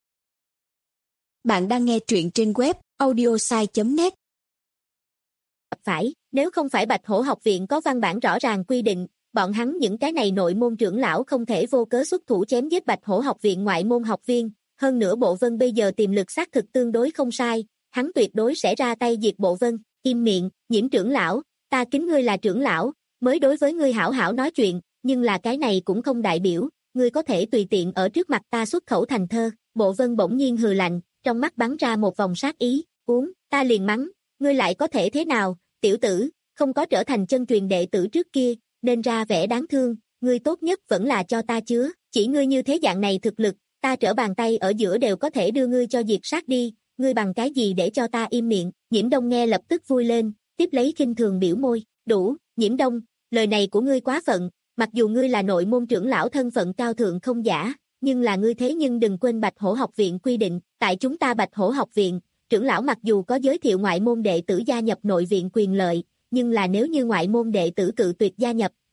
Bạn đang nghe truyện trên web audiosai chấm net. Phải, nếu không phải Bạch Hổ học viện có văn bản rõ ràng quy định, bọn hắn những cái này nội môn trưởng lão không thể vô cớ xuất thủ chém giết Bạch Hổ học viện ngoại môn học viên, hơn nữa Bộ Vân bây giờ tiềm lực xác thực tương đối không sai, hắn tuyệt đối sẽ ra tay diệt Bộ Vân. Im miệng, Nhiễm trưởng lão, ta kính ngươi là trưởng lão, mới đối với ngươi hảo hảo nói chuyện, nhưng là cái này cũng không đại biểu, ngươi có thể tùy tiện ở trước mặt ta xuất khẩu thành thơ. Bộ Vân bỗng nhiên hừ lạnh, trong mắt bắn ra một vòng sát ý, uống, ta liền mắng, ngươi lại có thể thế nào, tiểu tử, không có trở thành chân truyền đệ tử trước kia, nên ra vẻ đáng thương, ngươi tốt nhất vẫn là cho ta chứa, chỉ ngươi như thế dạng này thực lực, ta trở bàn tay ở giữa đều có thể đưa ngươi cho diệt sát đi, ngươi bằng cái gì để cho ta im miệng. Nhiễm Đông nghe lập tức vui lên, tiếp lấy khinh thường biểu môi, đủ, Nhiễm Đông, lời này của ngươi quá phận, mặc dù ngươi là nội môn trưởng lão thân phận cao thượng không giả, nhưng là ngươi thế nhưng đừng quên Bạch Hổ học viện quy định, tại chúng ta Bạch Hổ học viện, trưởng lão mặc dù có giới thiệu ngoại môn đệ tử gia nhập nội viện quyền lợi, nhưng là nếu như ngoại môn đệ tử cự tuyệt gia nhập,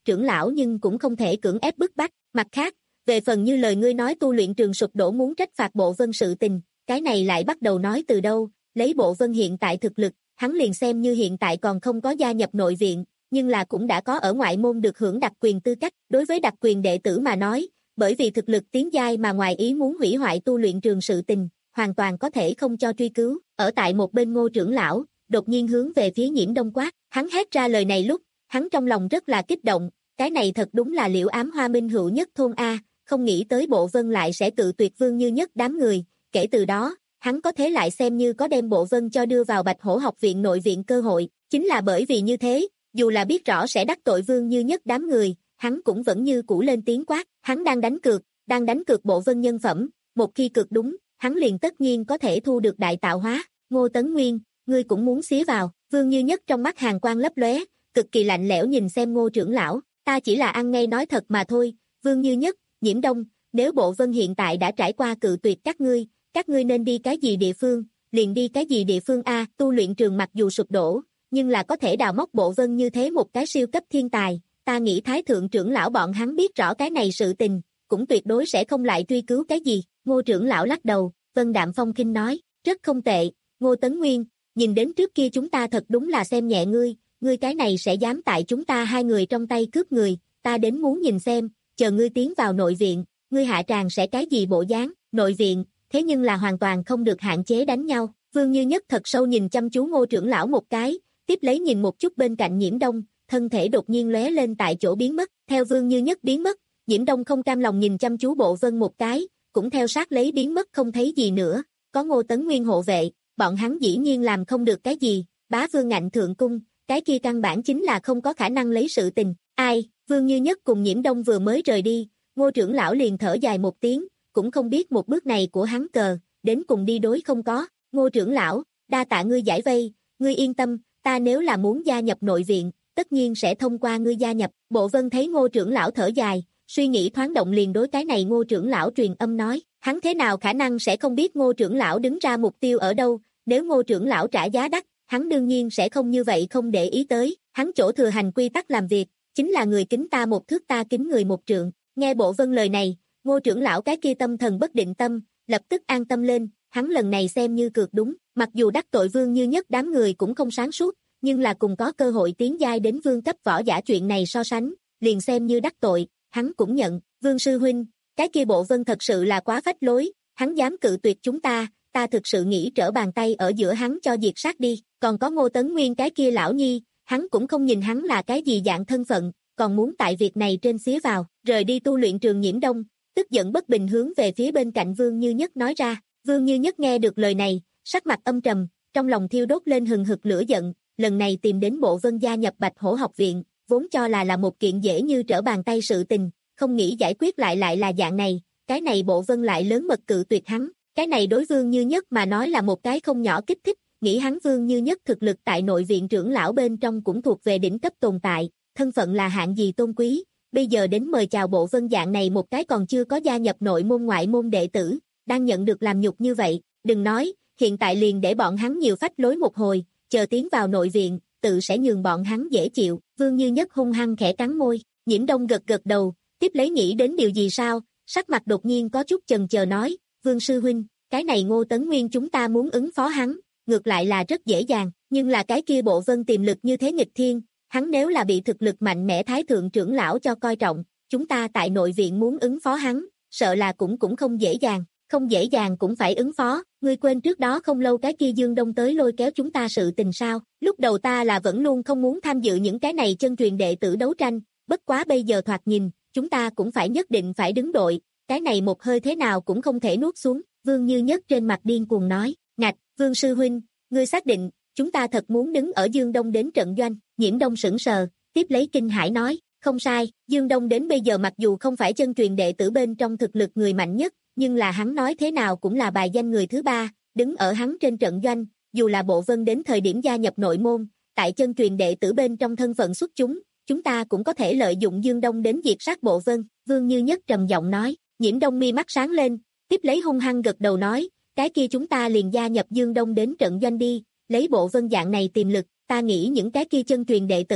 trưởng lão nhưng cũng không thể cưỡng ép bức bách. Mặt khác, về phần như lời ngươi nói tu luyện trường sụp đổ muốn trách phạt Bộ Vân sự tình, cái này lại bắt đầu nói từ đâu, lấy Bộ Vân hiện tại thực lực, hắn liền xem như hiện tại còn không có gia nhập nội viện, nhưng là cũng đã có ở ngoại môn được hưởng đặc quyền tư cách. Đối với đặc quyền đệ tử mà nói, bởi vì thực lực tiến giai mà ngoài ý muốn hủy hoại tu luyện trường sự tình, hoàn toàn có thể không cho truy cứu. Ở tại một bên Ngô trưởng lão, đột nhiên hướng về phía Nhiễm Đông quát, hắn hét ra lời này lúc, hắn trong lòng rất là kích động, cái này thật đúng là Liễu Ám Hoa minh hữu nhất thôn A, không nghĩ tới Bộ Vân lại sẽ cự tuyệt Vương Như Nhất đám người, kể từ đó, hắn có thế lại xem như có đem Bộ Vân cho đưa vào Bạch Hổ học viện nội viện cơ hội, chính là bởi vì như thế, dù là biết rõ sẽ đắc tội Vương Như Nhất đám người, hắn cũng vẫn như cũ lên tiếng quát, hắn đang đánh cược, đang đánh cược Bộ Vân nhân phẩm, một khi cược đúng, hắn liền tất nhiên có thể thu được đại tạo hóa. Ngô Tấn Nguyên, ngươi cũng muốn xía vào. Vương Như Nhất trong mắt hàn quang lấp lóe, cực kỳ lạnh lẽo nhìn xem Ngô trưởng lão, ta chỉ là ăn ngay nói thật mà thôi. Vương Như Nhất, Nhiễm Đông, nếu Bộ Vân hiện tại đã trải qua cự tuyệt các ngươi, các ngươi nên đi cái gì địa phương, liền đi cái gì địa phương a. Tu luyện trường mặc dù sụp đổ, nhưng là có thể đào móc Bộ Vân như thế một cái siêu cấp thiên tài, ta nghĩ Thái thượng trưởng lão bọn hắn biết rõ cái này sự tình, cũng tuyệt đối sẽ không lại truy cứu cái gì. Ngô trưởng lão lắc đầu, Vân Đạm Phong khinh nói, rất không tệ, Ngô Tấn Nguyên, nhìn đến trước kia chúng ta thật đúng là xem nhẹ ngươi, ngươi cái này sẽ dám tại chúng ta hai người trong tay cướp người, ta đến muốn nhìn xem, chờ ngươi tiến vào nội viện, ngươi hạ tràng sẽ cái gì bộ dáng. Nội viện, thế nhưng là hoàn toàn không được hạn chế đánh nhau. Vương Như Nhất thật sâu nhìn chăm chú Ngô trưởng lão một cái, tiếp lấy nhìn một chút bên cạnh Nhiễm Đông, thân thể đột nhiên lóe lên tại chỗ biến mất. Theo Vương Như Nhất biến mất, Nhiễm Đông không cam lòng nhìn chăm chú Bộ Vân một cái, cũng theo sát lấy biến mất không thấy gì nữa. Có Ngô Tấn Nguyên hộ vệ, bọn hắn dĩ nhiên làm không được cái gì. Bá Vương ngạnh thượng cung, cái kia căn bản chính là không có khả năng lấy sự tình. Ai? Vương Như Nhất cùng Nhiễm Đông vừa mới rời đi, Ngô trưởng lão liền thở dài một tiếng, cũng không biết một bước này của hắn cờ, đến cùng đi đối không có. Ngô trưởng lão, đa tạ ngươi giải vây, ngươi yên tâm, ta nếu là muốn gia nhập nội viện, tất nhiên sẽ thông qua ngươi gia nhập. Bộ Vân thấy Ngô trưởng lão thở dài, suy nghĩ thoáng động liền đối cái này Ngô trưởng lão truyền âm nói, hắn thế nào khả năng sẽ không biết Ngô trưởng lão đứng ra mục tiêu ở đâu, nếu Ngô trưởng lão trả giá đắt, hắn đương nhiên sẽ không như vậy không để ý tới, hắn chỗ thừa hành quy tắc làm việc, chính là người kính ta một thước ta kính người một trượng. Nghe Bộ Vân lời này, Ngô trưởng lão cái kia tâm thần bất định tâm, lập tức an tâm lên, hắn lần này xem như cược đúng, mặc dù đắc tội Vương Như Nhất đám người cũng không sáng suốt, nhưng là cùng có cơ hội tiến giai đến vương cấp võ giả chuyện này so sánh, liền xem như đắc tội, hắn cũng nhận. Vương sư huynh, cái kia Bộ Vân thật sự là quá phách lối, hắn dám cự tuyệt chúng ta, ta thực sự nghĩ trở bàn tay ở giữa hắn cho diệt sát đi. Còn có Ngô Tấn Nguyên cái kia lão nhi, hắn cũng không nhìn hắn là cái gì dạng thân phận, còn muốn tại việc này trên xía vào, rời đi tu luyện trường. Nhiễm Đông tức giận bất bình hướng về phía bên cạnh Vương Như Nhất nói ra. Vương Như Nhất nghe được lời này, sắc mặt âm trầm, trong lòng thiêu đốt lên hừng hực lửa giận, lần này tìm đến Bộ Vân gia nhập Bạch Hổ học viện, vốn cho là là một kiện dễ như trở bàn tay sự tình, không nghĩ giải quyết lại lại là dạng này, cái này Bộ Vân lại lớn mật cự tuyệt hắn, cái này đối Vương Như Nhất mà nói là một cái không nhỏ kích thích, nghĩ hắn Vương Như Nhất thực lực tại nội viện trưởng lão bên trong cũng thuộc về đỉnh cấp tồn tại, thân phận là hạng gì tôn quý, bây giờ đến mời chào Bộ Vân dạng này một cái còn chưa có gia nhập nội môn ngoại môn đệ tử, đang nhận được làm nhục như vậy, đừng nói, hiện tại liền để bọn hắn nhiều phách lối một hồi, chờ tiến vào nội viện, tự sẽ nhường bọn hắn dễ chịu. Vương Như Nhất hung hăng khẽ cắn môi, Nhiễm Đông gật gật đầu, tiếp lấy nghĩ đến điều gì sao, sắc mặt đột nhiên có chút chần chờ nói, Vương sư huynh, cái này Ngô Tấn Nguyên chúng ta muốn ứng phó hắn, ngược lại là rất dễ dàng, nhưng là cái kia Bộ Vân tiềm lực như thế nghịch thiên, hắn nếu là bị thực lực mạnh mẽ Thái thượng trưởng lão cho coi trọng, chúng ta tại nội viện muốn ứng phó hắn, sợ là cũng cũng không dễ dàng, không dễ dàng cũng phải ứng phó, ngươi quên trước đó không lâu cái kia Dương Đông tới lôi kéo chúng ta sự tình sao, lúc đầu ta là vẫn luôn không muốn tham dự những cái này chân truyền đệ tử đấu tranh, bất quá bây giờ thoạt nhìn, chúng ta cũng phải nhất định phải đứng đội, cái này một hơi thế nào cũng không thể nuốt xuống. Vương Như Nhất trên mặt điên cuồng nói, ngạch, Vương sư huynh, ngươi xác định, chúng ta thật muốn đứng ở Dương Đông đến trận doanh. Nhiễm Đông sững sờ, tiếp lấy kinh hãi nói, không sai, Dương Đông đến bây giờ mặc dù không phải chân truyền đệ tử bên trong thực lực người mạnh nhất, nhưng là hắn nói thế nào cũng là bài danh người thứ ba, đứng ở hắn trên trận doanh, dù là Bộ Vân đến thời điểm gia nhập nội môn, tại chân truyền đệ tử bên trong thân phận xuất chúng, chúng ta cũng có thể lợi dụng Dương Đông đến diệt sát Bộ Vân. Vương Như Nhất trầm giọng nói. Nhiễm Đông mi mắt sáng lên, tiếp lấy hung hăng gật đầu nói, cái kia chúng ta liền gia nhập Dương Đông đến trận doanh đi, lấy Bộ Vân dạng này tiềm lực, ta nghĩ những cái kia chân truyền đệ tử,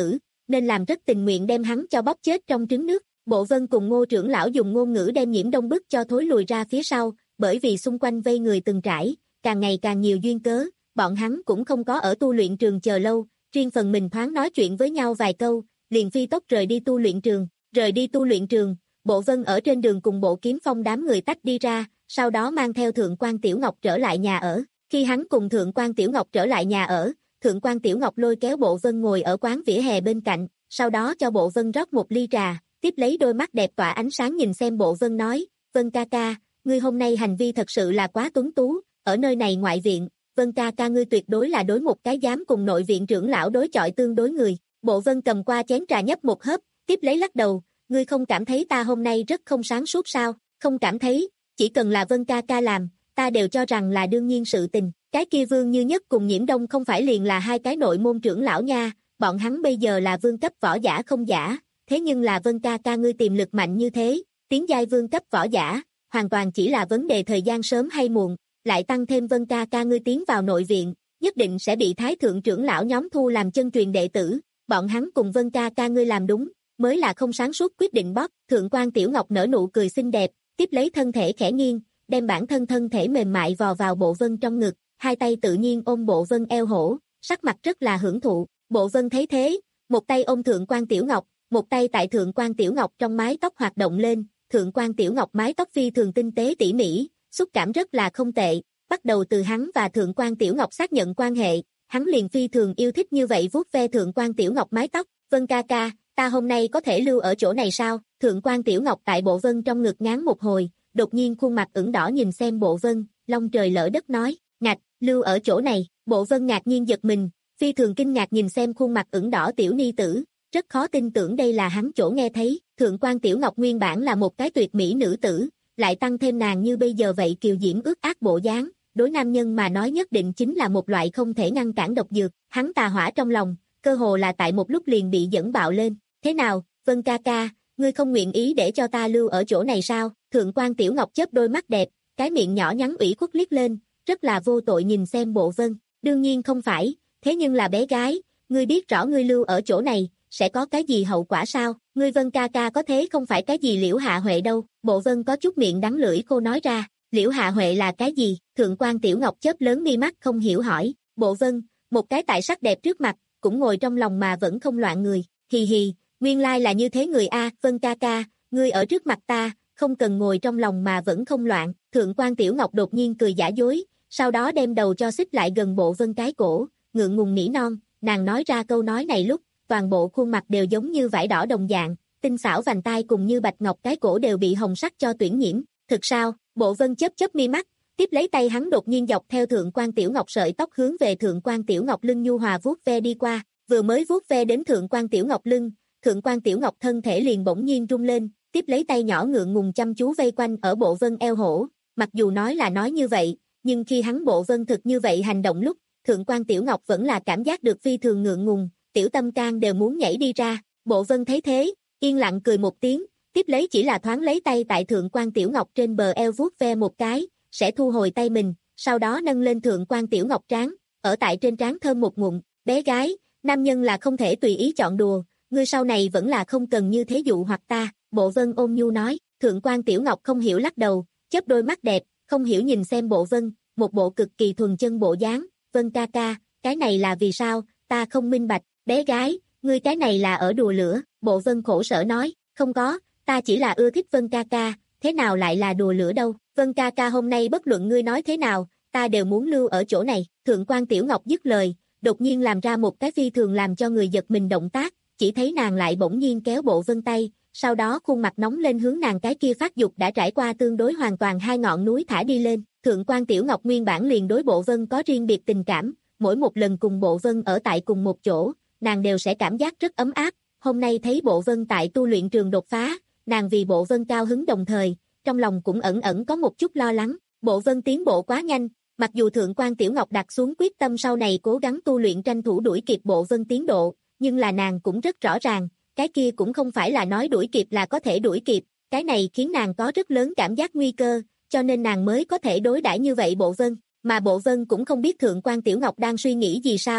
nên làm rất tình nguyện đem hắn cho bóp chết trong trứng nước. Bộ Vân cùng Ngô trưởng lão dùng ngôn ngữ đem Nhiễm Đông bức cho thối lùi ra phía sau, bởi vì xung quanh vây người từng trải, càng ngày càng nhiều duyên cớ, bọn hắn cũng không có ở tu luyện trường chờ lâu, riêng phần mình thoáng nói chuyện với nhau vài câu, liền phi tốc rời đi tu luyện trường. Rời đi tu luyện trường, Bộ Vân ở trên đường cùng Bộ Kiếm Phong đám người tách đi ra, sau đó mang theo Thượng quan Tiểu Ngọc trở lại nhà ở. Khi hắn cùng Thượng quan Tiểu Ngọc trở lại nhà ở, Thượng quan Tiểu Ngọc lôi kéo Bộ Vân ngồi ở quán vỉa hè bên cạnh, sau đó cho Bộ Vân rót một ly trà, tiếp lấy đôi mắt đẹp tỏa ánh sáng nhìn xem Bộ Vân nói, Vân ca ca, ngươi hôm nay hành vi thật sự là quá tuấn tú, ở nơi này ngoại viện, Vân ca ca ngươi tuyệt đối là đối một cái dám cùng nội viện trưởng lão đối chọi tương đối người. Bộ Vân cầm qua chén trà nhấp một hớp, tiếp lấy lắc đầu, ngươi không cảm thấy ta hôm nay rất không sáng suốt sao? Không cảm thấy, chỉ cần là Vân ca ca làm, ta đều cho rằng là đương nhiên sự tình. Cái kia Vương Như Nhất cùng Nhiễm Đông không phải liền là hai cái nội môn trưởng lão nha, bọn hắn bây giờ là vương cấp võ giả không giả, thế nhưng là Vân ca ca ngươi tiềm lực mạnh như thế, tiến giai vương cấp võ giả, hoàn toàn chỉ là vấn đề thời gian sớm hay muộn, lại tăng thêm Vân ca ca ngươi tiến vào nội viện, nhất định sẽ bị thái thượng trưởng lão nhóm thu làm chân truyền đệ tử, bọn hắn cùng Vân ca ca ngươi làm đúng, mới là không sáng suốt quyết định bóp. Thượng quan Tiểu Ngọc nở nụ cười xinh đẹp, tiếp lấy thân thể khẽ nghiêng, đem bản thân thân thể mềm mại vò vào Bộ Vân trong ngực, hai tay tự nhiên ôm Bộ Vân eo hổ, sắc mặt rất là hưởng thụ. Bộ Vân thấy thế, một tay ôm Thượng quan Tiểu Ngọc, một tay tại Thượng quan Tiểu Ngọc trong mái tóc hoạt động lên, Thượng quan Tiểu Ngọc mái tóc phi thường tinh tế tỉ mỉ, xúc cảm rất là không tệ, bắt đầu từ hắn và Thượng quan Tiểu Ngọc xác nhận quan hệ, hắn liền phi thường yêu thích như vậy vuốt ve Thượng quan Tiểu Ngọc mái tóc. Vân ca ca, ta hôm nay có thể lưu ở chỗ này sao? Thượng quan Tiểu Ngọc tại Bộ Vân trong ngực ngán một hồi, đột nhiên khuôn mặt ửng đỏ nhìn xem Bộ Vân, long trời lỡ đất nói, ngạch, lưu ở chỗ này. Bộ Vân ngạc nhiên giật mình, phi thường kinh ngạc nhìn xem khuôn mặt ửng đỏ tiểu ni tử, rất khó tin tưởng đây là hắn chỗ nghe thấy. Thượng quan Tiểu Ngọc nguyên bản là một cái tuyệt mỹ nữ tử, lại tăng thêm nàng như bây giờ vậy kiều diễm ước ác bộ dáng, đối nam nhân mà nói nhất định chính là một loại không thể ngăn cản độc dược. Hắn tà hỏa trong lòng, cơ hồ là tại một lúc liền bị dẫn bạo lên. Thế nào, Vân ca ca, ngươi không nguyện ý để cho ta lưu ở chỗ này sao? Thượng quan Tiểu Ngọc chớp đôi mắt đẹp, cái miệng nhỏ nhắn ủy khuất liếc lên, rất là vô tội nhìn xem Bộ Vân. Đương nhiên không phải, thế nhưng là bé gái, ngươi biết rõ ngươi lưu ở chỗ này, sẽ có cái gì hậu quả sao? Ngươi Vân ca ca có thế không phải cái gì Liễu Hạ Huệ đâu. Bộ Vân có chút miệng đắng lưỡi cô nói ra, Liễu Hạ Huệ là cái gì? Thượng quan Tiểu Ngọc chớp lớn mi mắt không hiểu hỏi. Bộ Vân, một cái tại sắc đẹp trước mặt, cũng ngồi trong lòng mà vẫn không loạn người. Hì hì, nguyên lai là như thế người a. Vân ca ca, ngươi ở trước mặt ta, không cần ngồi trong lòng mà vẫn không loạn. Thượng quan Tiểu Ngọc đột nhiên cười giả dối, sau đó đem đầu cho xích lại gần Bộ Vân cái cổ, ngượng ngùng nỉ non. Nàng nói ra câu nói này lúc, toàn bộ khuôn mặt đều giống như vải đỏ đồng dạng, tinh xảo vành tai cùng như bạch ngọc cái cổ đều bị hồng sắc cho tuyển nhiễm. Thực sao? Bộ Vân chớp chớp mi mắt, tiếp lấy tay hắn đột nhiên dọc theo Thượng quan Tiểu Ngọc sợi tóc hướng về Thượng quan Tiểu Ngọc lưng nhu hòa vuốt ve đi qua, vừa mới vuốt ve đến Thượng quan Tiểu Ngọc lưng, Thượng quan Tiểu Ngọc thân thể liền bỗng nhiên rung lên, tiếp lấy tay nhỏ ngượng ngùng chăm chú vây quanh ở Bộ Vân eo hổ. Mặc dù nói là nói như vậy, nhưng khi hắn Bộ Vân thực như vậy hành động lúc, Thượng quan Tiểu Ngọc vẫn là cảm giác được phi thường ngượng ngùng, tiểu tâm can đều muốn nhảy đi ra. Bộ Vân thấy thế, yên lặng cười một tiếng, tiếp lấy chỉ là thoáng lấy tay tại Thượng quan Tiểu Ngọc trên bờ eo vuốt ve một cái, sẽ thu hồi tay mình, sau đó nâng lên Thượng quan Tiểu Ngọc trán, ở tại trên trán thơm một ngụm. Bé gái, nam nhân là không thể tùy ý chọn đùa, ngươi sau này vẫn là không cần như thế dụ hoặc ta. Bộ Vân ôn nhu nói. Thượng quan Tiểu Ngọc không hiểu lắc đầu, chớp đôi mắt đẹp, không hiểu nhìn xem Bộ Vân, một bộ cực kỳ thuần chân bộ dáng. Vân ca ca, cái này là vì sao? Ta không minh bạch. Bé gái, ngươi cái này là ở đùa lửa. Bộ Vân khổ sở nói, không có, ta chỉ là ưa thích Vân ca ca, thế nào lại là đùa lửa đâu. Vân ca ca hôm nay bất luận ngươi nói thế nào, ta đều muốn lưu ở chỗ này. Thượng quan Tiểu Ngọc dứt lời, đột nhiên làm ra một cái phi thường làm cho người giật mình động tác, chỉ thấy nàng lại bỗng nhiên kéo Bộ Vân tay, sau đó khuôn mặt nóng lên hướng nàng cái kia phát dục đã trải qua tương đối hoàn toàn hai ngọn núi thả đi lên. Thượng quan Tiểu Ngọc nguyên bản liền đối Bộ Vân có riêng biệt tình cảm, mỗi một lần cùng Bộ Vân ở tại cùng một chỗ, nàng đều sẽ cảm giác rất ấm áp. Hôm nay thấy Bộ Vân tại tu luyện trường đột phá, nàng vì Bộ Vân cao hứng đồng thời, trong lòng cũng ẩn ẩn có một chút lo lắng. Bộ Vân tiến bộ quá nhanh, mặc dù Thượng quan Tiểu Ngọc đặt xuống quyết tâm sau này cố gắng tu luyện tranh thủ đuổi kịp Bộ Vân tiến độ, nhưng là nàng cũng rất rõ ràng, cái kia cũng không phải là nói đuổi kịp là có thể đuổi kịp, cái này khiến nàng có rất lớn cảm giác nguy cơ, cho nên nàng mới có thể đối đãi như vậy Bộ Vân, mà Bộ Vân cũng không biết Thượng quan Tiểu Ngọc đang suy nghĩ gì sao,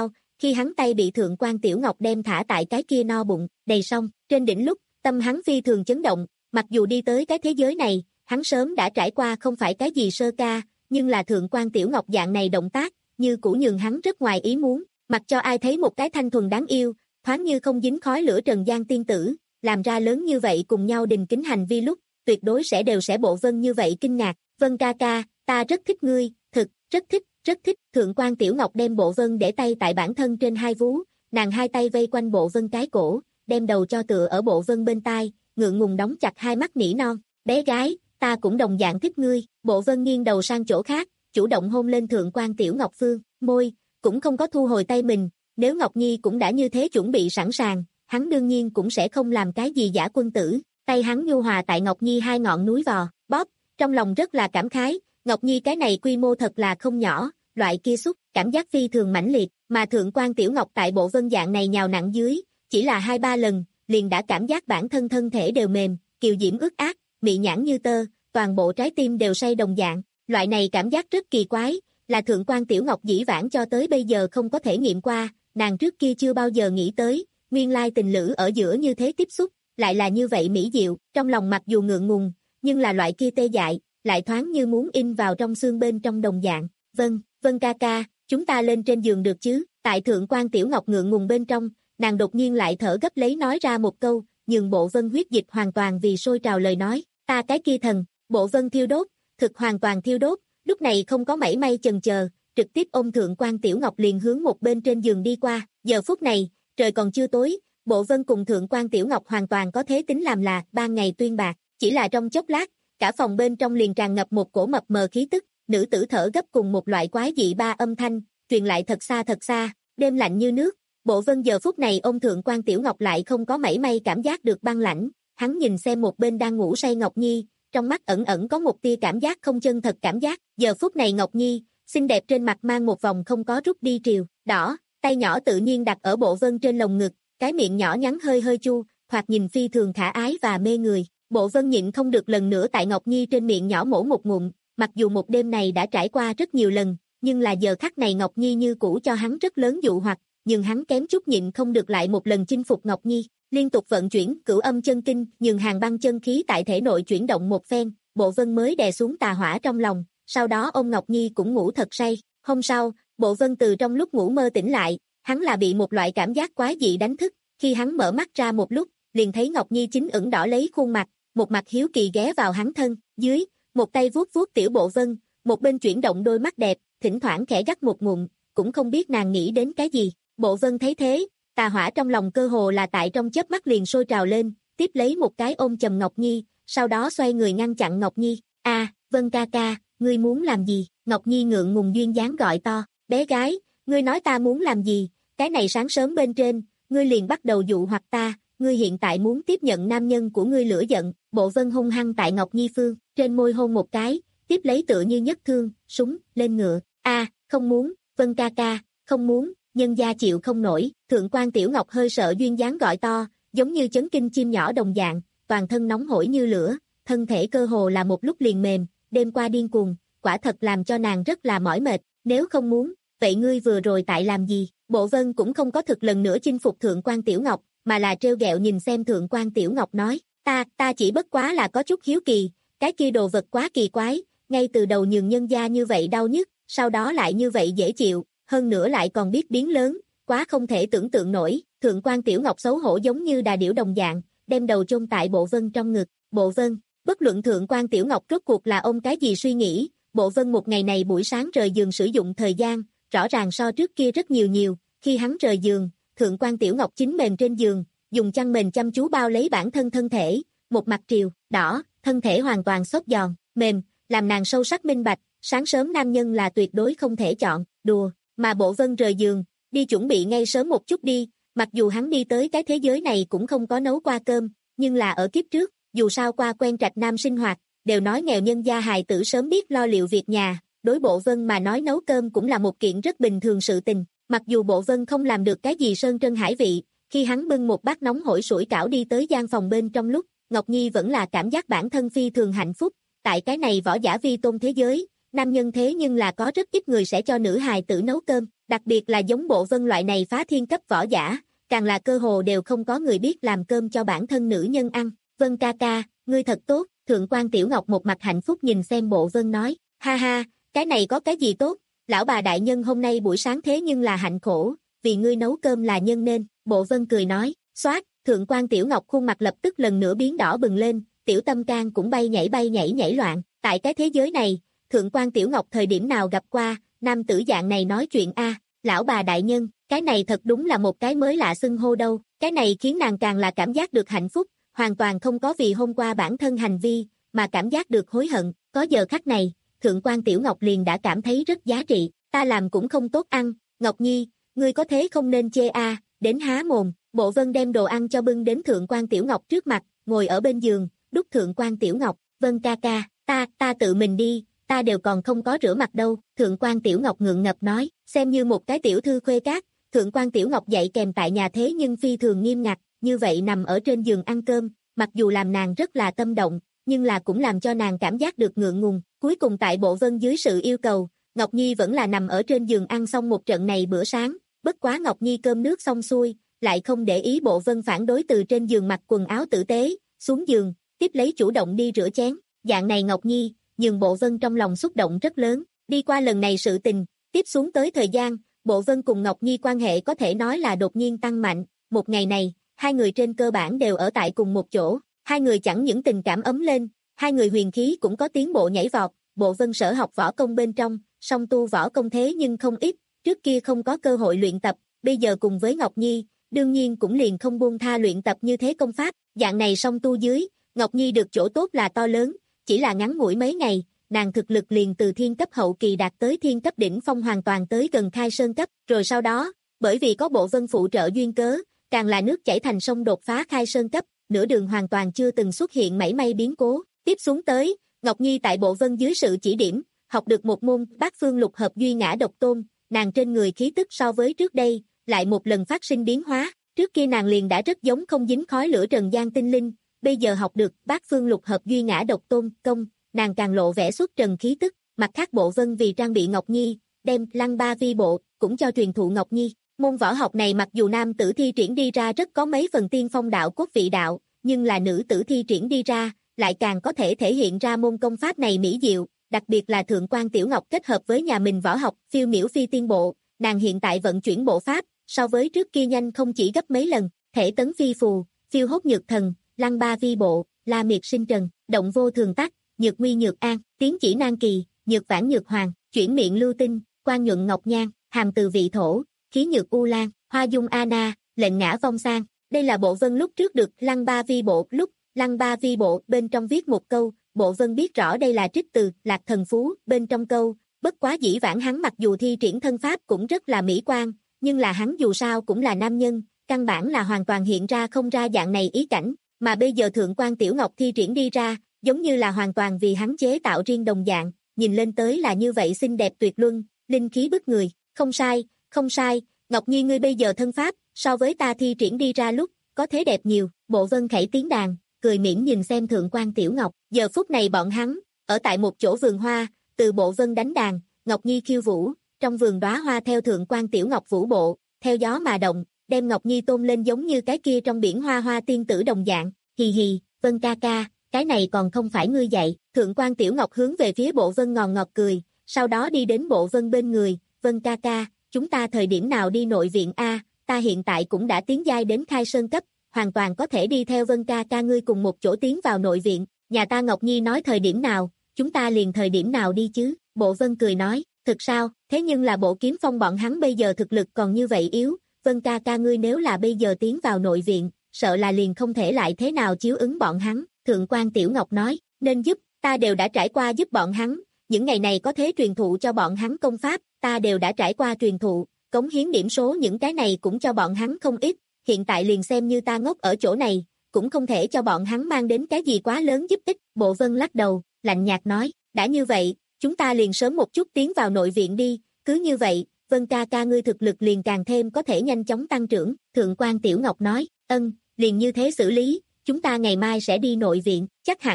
khi hắn tay bị Thượng quan Tiểu Ngọc đem thả tại cái kia no bụng, đầy song, trên đỉnh lúc, tâm hắn phi thường chấn động, mặc dù đi tới cái thế giới này, hắn sớm đã trải qua không phải cái gì sơ ca, nhưng là Thượng quan Tiểu Ngọc dạng này động tác, như cũ nhường hắn rất ngoài ý muốn, mặc cho ai thấy một cái thanh thuần đáng yêu, thoáng như không dính khói lửa trần gian tiên tử, làm ra lớn như vậy cùng nhau đình kính hành vi lúc, tuyệt đối sẽ đều sẽ bộ Vân như vậy kinh ngạc, Vân ca ca, ta rất thích ngươi, thực, rất thích, rất thích, Thượng quan Tiểu Ngọc đem bộ Vân để tay tại bản thân trên hai vú, nàng hai tay vây quanh bộ Vân cái cổ, đem đầu cho tựa ở bộ Vân bên tai, ngượng ngùng đóng chặt hai mắt nỉ non, bé gái, ta cũng đồng dạng thích ngươi, bộ Vân nghiêng đầu sang chỗ khác, chủ động hôn lên Thượng quan Tiểu Ngọc phương, môi, cũng không có thu hồi tay mình, nếu Ngọc Nhi cũng đã như thế chuẩn bị sẵn sàng, hắn đương nhiên cũng sẽ không làm cái gì giả quân tử, tay hắn nhu hòa tại Ngọc Nhi hai ngọn núi vò, bóp, trong lòng rất là cảm khái, Ngọc Nhi cái này quy mô thật là không nhỏ, loại kia xúc, cảm giác phi thường mãnh liệt, mà Thượng quan Tiểu Ngọc tại bộ Vân dạng này nhào nặng dưới, chỉ là hai ba lần, liền đã cảm giác bản thân thân thể đều mềm, kiều diễm ướt át, mị nhãn như tơ, toàn bộ trái tim đều say đồng dạng, loại này cảm giác rất kỳ quái, là Thượng quan Tiểu Ngọc dĩ vãng cho tới bây giờ không có thể nghiệm qua, nàng trước kia chưa bao giờ nghĩ tới, nguyên lai tình lữ ở giữa như thế tiếp xúc, lại là như vậy mỹ diệu, trong lòng mặc dù ngượng ngùng, nhưng là loại kia tê dại, lại thoáng như muốn in vào trong xương bên trong đồng dạng, vâng, Vân ca ca, chúng ta lên trên giường được chứ, tại Thượng quan Tiểu Ngọc ngượng ngùng bên trong, nàng đột nhiên lại thở gấp lấy nói ra một câu, nhường bộ Vân huyết dịch hoàn toàn vì sôi trào lời nói, ta cái kia thần, bộ Vân thiêu đốt, thực hoàn toàn thiêu đốt, lúc này không có mảy may chần chờ, trực tiếp ôm Thượng quan Tiểu Ngọc liền hướng một bên trên giường đi qua, giờ phút này, trời còn chưa tối, bộ Vân cùng Thượng quan Tiểu Ngọc hoàn toàn có thế tính làm là ban ngày tuyên bạc, chỉ là trong chốc lát, cả phòng bên trong liền tràn ngập một cổ mập mờ khí tức, nữ tử thở gấp cùng một loại quái dị ba âm thanh, truyền lại thật xa thật xa, đêm lạnh như nước, bộ Vân giờ phút này ôm Thượng quan Tiểu Ngọc lại không có mảy may cảm giác được băng lãnh, hắn nhìn xem một bên đang ngủ say Ngọc Nhi, trong mắt ẩn ẩn có một tia cảm giác không chân thật cảm giác, giờ phút này Ngọc Nhi, xinh đẹp trên mặt mang một vòng không có rút đi triều, đỏ, tay nhỏ tự nhiên đặt ở bộ Vân trên lồng ngực, cái miệng nhỏ nhắn hơi hơi chu, thoạt nhìn phi thường khả ái và mê người, bộ Vân nhịn không được lần nữa tại Ngọc Nhi trên miệng nhỏ mổ một ngụm, mặc dù một đêm này đã trải qua rất nhiều lần, nhưng là giờ khắc này Ngọc Nhi như cũ cho hắn rất lớn dụ hoặc, nhưng hắn kém chút nhịn không được lại một lần chinh phục Ngọc Nhi, liên tục vận chuyển cửu âm chân kinh, nhường hàng băng chân khí tại thể nội chuyển động một phen, bộ Vân mới đè xuống tà hỏa trong lòng, sau đó ôm Ngọc Nhi cũng ngủ thật say, hôm sau, bộ Vân từ trong lúc ngủ mơ tỉnh lại, hắn là bị một loại cảm giác quái dị đánh thức, khi hắn mở mắt ra một lúc, liền thấy Ngọc Nhi chính ửng đỏ lấy khuôn mặt, một mặt hiếu kỳ ghé vào hắn thân, dưới, một tay vuốt vuốt tiểu bộ Vân, một bên chuyển động đôi mắt đẹp, thỉnh thoảng khẽ gắt một ngụm, cũng không biết nàng nghĩ đến cái gì, bộ Vân thấy thế, tà hỏa trong lòng cơ hồ là tại trong chớp mắt liền sôi trào lên, tiếp lấy một cái ôm chầm Ngọc Nhi, sau đó xoay người ngăn chặn Ngọc Nhi, a Vân ca ca, ngươi muốn làm gì, Ngọc Nhi ngượng ngùng duyên dáng gọi to, bé gái, ngươi nói ta muốn làm gì, cái này sáng sớm bên trên, ngươi liền bắt đầu dụ hoặc ta, ngươi hiện tại muốn tiếp nhận nam nhân của ngươi lửa giận, bộ Vân hung hăng tại Ngọc Nhi phương, trên môi hôn một cái, tiếp lấy tựa như nhất thương, súng, lên ngựa, a không muốn, Vân ca ca, không muốn, nhân gia chịu không nổi, Thượng quan Tiểu Ngọc hơi sợ duyên dáng gọi to, giống như chấn kinh chim nhỏ đồng dạng, toàn thân nóng hổi như lửa, thân thể cơ hồ là một lúc liền mềm, đêm qua điên cuồng, quả thật làm cho nàng rất là mỏi mệt, nếu không muốn, vậy ngươi vừa rồi tại làm gì, bộ Vân cũng không có thực lần nữa chinh phục Thượng quan Tiểu Ngọc, mà là trêu ghẹo nhìn xem Thượng quan Tiểu Ngọc nói, ta, ta chỉ bất quá là có chút hiếu kỳ, cái kia đồ vật quá kỳ quái, ngay từ đầu nhường nhân gia như vậy đau nhức, sau đó lại như vậy dễ chịu, hơn nữa lại còn biết biến lớn, quá không thể tưởng tượng nổi, Thượng quan Tiểu Ngọc xấu hổ giống như đà điểu đồng dạng, đem đầu chôn tại bộ Vân trong ngực, bộ Vân, bất luận Thượng quan Tiểu Ngọc rốt cuộc là ôm cái gì suy nghĩ, bộ Vân một ngày này buổi sáng rời giường sử dụng thời gian, rõ ràng so trước kia rất nhiều nhiều, khi hắn rời giường, Thượng quan Tiểu Ngọc chính mềm trên giường, dùng chăn mền chăm chú bao lấy bản thân thân thể, một mặt triều, đỏ, thân thể hoàn toàn xốp giòn, mềm, làm nàng sâu sắc minh bạch, sáng sớm nam nhân là tuyệt đối không thể chọn, đùa, mà bộ Vân rời giường, đi chuẩn bị ngay sớm một chút đi, mặc dù hắn đi tới cái thế giới này cũng không có nấu qua cơm, nhưng là ở kiếp trước, dù sao qua quen trạch nam sinh hoạt, đều nói nghèo nhân gia hài tử sớm biết lo liệu việc nhà, đối bộ Vân mà nói nấu cơm cũng là một kiện rất bình thường sự tình, mặc dù bộ Vân không làm được cái gì sơn trân hải vị, khi hắn bưng một bát nóng hổi sủi cảo đi tới gian phòng bên trong lúc, Ngọc Nhi vẫn là cảm giác bản thân phi thường hạnh phúc, tại cái này võ giả vi tôn thế giới, nam nhân thế nhưng là có rất ít người sẽ cho nữ hài tử nấu cơm, đặc biệt là giống Bộ Vân loại này phá thiên cấp võ giả, càng là cơ hồ đều không có người biết làm cơm cho bản thân nữ nhân ăn. Vân ca ca, ngươi thật tốt, Thượng quan Tiểu Ngọc một mặt hạnh phúc nhìn xem Bộ Vân nói, ha ha, cái này có cái gì tốt, lão bà đại nhân hôm nay buổi sáng thế nhưng là hạnh khổ, vì ngươi nấu cơm là nhân nên, Bộ Vân cười nói, xoát, Thượng quan Tiểu Ngọc khuôn mặt lập tức lần nữa biến đỏ bừng lên, tiểu tâm can cũng bay nhảy bay nhảy nhảy loạn, tại cái thế giới này, Thượng quan Tiểu Ngọc thời điểm nào gặp qua, nam tử dạng này nói chuyện a, lão bà đại nhân, cái này thật đúng là một cái mới lạ xưng hô đâu, cái này khiến nàng càng là cảm giác được hạnh phúc, hoàn toàn không có vì hôm qua bản thân hành vi, mà cảm giác được hối hận, có giờ khắc này, Thượng quan Tiểu Ngọc liền đã cảm thấy rất giá trị, ta làm cũng không tốt ăn, Ngọc Nhi, ngươi có thế không nên chê a, đến há mồm, Bộ Vân đem đồ ăn cho bưng đến Thượng quan Tiểu Ngọc trước mặt, ngồi ở bên giường, đút Thượng quan Tiểu Ngọc, Vân ca ca, ta, ta tự mình đi, ta đều còn không có rửa mặt đâu, Thượng quan Tiểu Ngọc ngượng ngập nói, xem như một cái tiểu thư khuê các, Thượng quan Tiểu Ngọc dạy kèm tại nhà thế nhưng phi thường nghiêm ngặt, như vậy nằm ở trên giường ăn cơm, mặc dù làm nàng rất là tâm động, nhưng là cũng làm cho nàng cảm giác được ngượng ngùng, cuối cùng tại Bộ Vân dưới sự yêu cầu, Ngọc Nhi vẫn là nằm ở trên giường ăn xong một trận này bữa sáng, bất quá Ngọc Nhi cơm nước xong xuôi, lại không để ý Bộ Vân phản đối từ trên giường mặc quần áo tử tế, xuống giường, tiếp lấy chủ động đi rửa chén, dạng này Ngọc Nhi, nhường Bộ Vân trong lòng xúc động rất lớn, đi qua lần này sự tình, tiếp xuống tới thời gian, Bộ Vân cùng Ngọc Nhi quan hệ có thể nói là đột nhiên tăng mạnh, một ngày này, hai người trên cơ bản đều ở tại cùng một chỗ, hai người chẳng những tình cảm ấm lên, hai người huyền khí cũng có tiến bộ nhảy vọt, Bộ Vân sở học võ công bên trong, song tu võ công thế nhưng không ít, trước kia không có cơ hội luyện tập, bây giờ cùng với Ngọc Nhi, đương nhiên cũng liền không buông tha luyện tập như thế công pháp, dạng này song tu dưới, Ngọc Nhi được chỗ tốt là to lớn, chỉ là ngắn ngủi mấy ngày, nàng thực lực liền từ thiên cấp hậu kỳ đạt tới thiên cấp đỉnh phong hoàn toàn tới gần khai sơn cấp, rồi sau đó, bởi vì có Bộ Vân phụ trợ duyên cớ, càng là nước chảy thành sông đột phá khai sơn cấp, nửa đường hoàn toàn chưa từng xuất hiện mảy may biến cố, tiếp xuống tới, Ngọc Nhi tại Bộ Vân dưới sự chỉ điểm, học được một môn bát phương lục hợp duy ngã độc tôn, nàng trên người khí tức so với trước đây, lại một lần phát sinh biến hóa, trước kia nàng liền đã rất giống không dính khói lửa trần gian tinh linh, bây giờ học được bát phương lục hợp duy ngã độc tôn công, nàng càng lộ vẻ xuất trần khí tức, mặt khác Bộ Vân vì trang bị Ngọc Nhi, đem lăng ba vi bộ, cũng cho truyền thụ Ngọc Nhi. Môn võ học này mặc dù nam tử thi triển đi ra rất có mấy phần tiên phong đạo cốt vị đạo, nhưng là nữ tử thi triển đi ra, lại càng có thể thể hiện ra môn công pháp này mỹ diệu, đặc biệt là Thượng quan Tiểu Ngọc kết hợp với nhà mình võ học, phiêu miểu phi tiên bộ, nàng hiện tại vận chuyển bộ pháp, so với trước kia nhanh không chỉ gấp mấy lần, thể tấn phi phù, phiêu hốt nhược thần, lăng ba vi bộ, la miệt sinh trần, động vô thường tắc, nhược nguy nhược an, tiến chỉ nan kỳ, nhược vãn nhược hoàng, chuyển miệng lưu tinh, quan nhuận ngọc nhan, hàm từ vị thổ, khí nhược u lan, hoa dung ana, lệnh ngã vong sang. Đây là Bộ Vân lúc trước được lăng ba vi bộ, lúc lăng ba vi bộ bên trong viết một câu, Bộ Vân biết rõ đây là trích từ Lạc Thần Phú bên trong câu, bất quá dĩ vãng hắn mặc dù thi triển thân pháp cũng rất là mỹ quan, nhưng là hắn dù sao cũng là nam nhân, căn bản là hoàn toàn hiện ra không ra dạng này ý cảnh, mà bây giờ Thượng quan Tiểu Ngọc thi triển đi ra, giống như là hoàn toàn vì hắn chế tạo riêng đồng dạng, nhìn lên tới là như vậy xinh đẹp tuyệt luân, linh khí bức người, không sai, không sai, Ngọc Nhi ngươi bây giờ thân pháp, so với ta thi triển đi ra lúc, có thế đẹp nhiều, Bộ Vân khẩy tiếng đàn, cười mỉm nhìn xem Thượng quan Tiểu Ngọc, giờ phút này bọn hắn, ở tại một chỗ vườn hoa, từ Bộ Vân đánh đàn, Ngọc Nhi khiêu vũ, trong vườn đóa hoa theo Thượng quan Tiểu Ngọc vũ bộ, theo gió mà động, đem Ngọc Nhi tôn lên giống như cái kia trong biển hoa hoa tiên tử đồng dạng, hì hì, Vân ca ca, cái này còn không phải ngươi dạy, Thượng quan Tiểu Ngọc hướng về phía Bộ Vân ngòn ngọt cười, sau đó đi đến Bộ Vân bên người, Vân ca ca, chúng ta thời điểm nào đi nội viện a? Ta hiện tại cũng đã tiến giai đến khai sơn cấp, hoàn toàn có thể đi theo Vân ca ca ngươi cùng một chỗ tiến vào nội viện, nhà ta Ngọc Nhi nói thời điểm nào, chúng ta liền thời điểm nào đi chứ, Bộ Vân cười nói, thực sao, thế nhưng là Bộ Kiếm Phong bọn hắn bây giờ thực lực còn như vậy yếu, Vân ca ca ngươi nếu là bây giờ tiến vào nội viện, sợ là liền không thể lại thế nào chiếu ứng bọn hắn, Thượng quan Tiểu Ngọc nói, nên giúp, ta đều đã trải qua giúp bọn hắn, những ngày này có thế truyền thụ cho bọn hắn công pháp, ta đều đã trải qua truyền thụ, cống hiến điểm số những cái này cũng cho bọn hắn không ít, hiện tại liền xem như ta ngốc ở chỗ này, cũng không thể cho bọn hắn mang đến cái gì quá lớn giúp ích, Bộ Vân lắc đầu, lạnh nhạt nói, đã như vậy, chúng ta liền sớm một chút tiến vào nội viện đi, cứ như vậy, Vân ca ca ngươi thực lực liền càng thêm có thể nhanh chóng tăng trưởng, Thượng quan Tiểu Ngọc nói, ân, liền như thế xử lý, chúng ta ngày mai sẽ đi nội viện, chắc hẳn,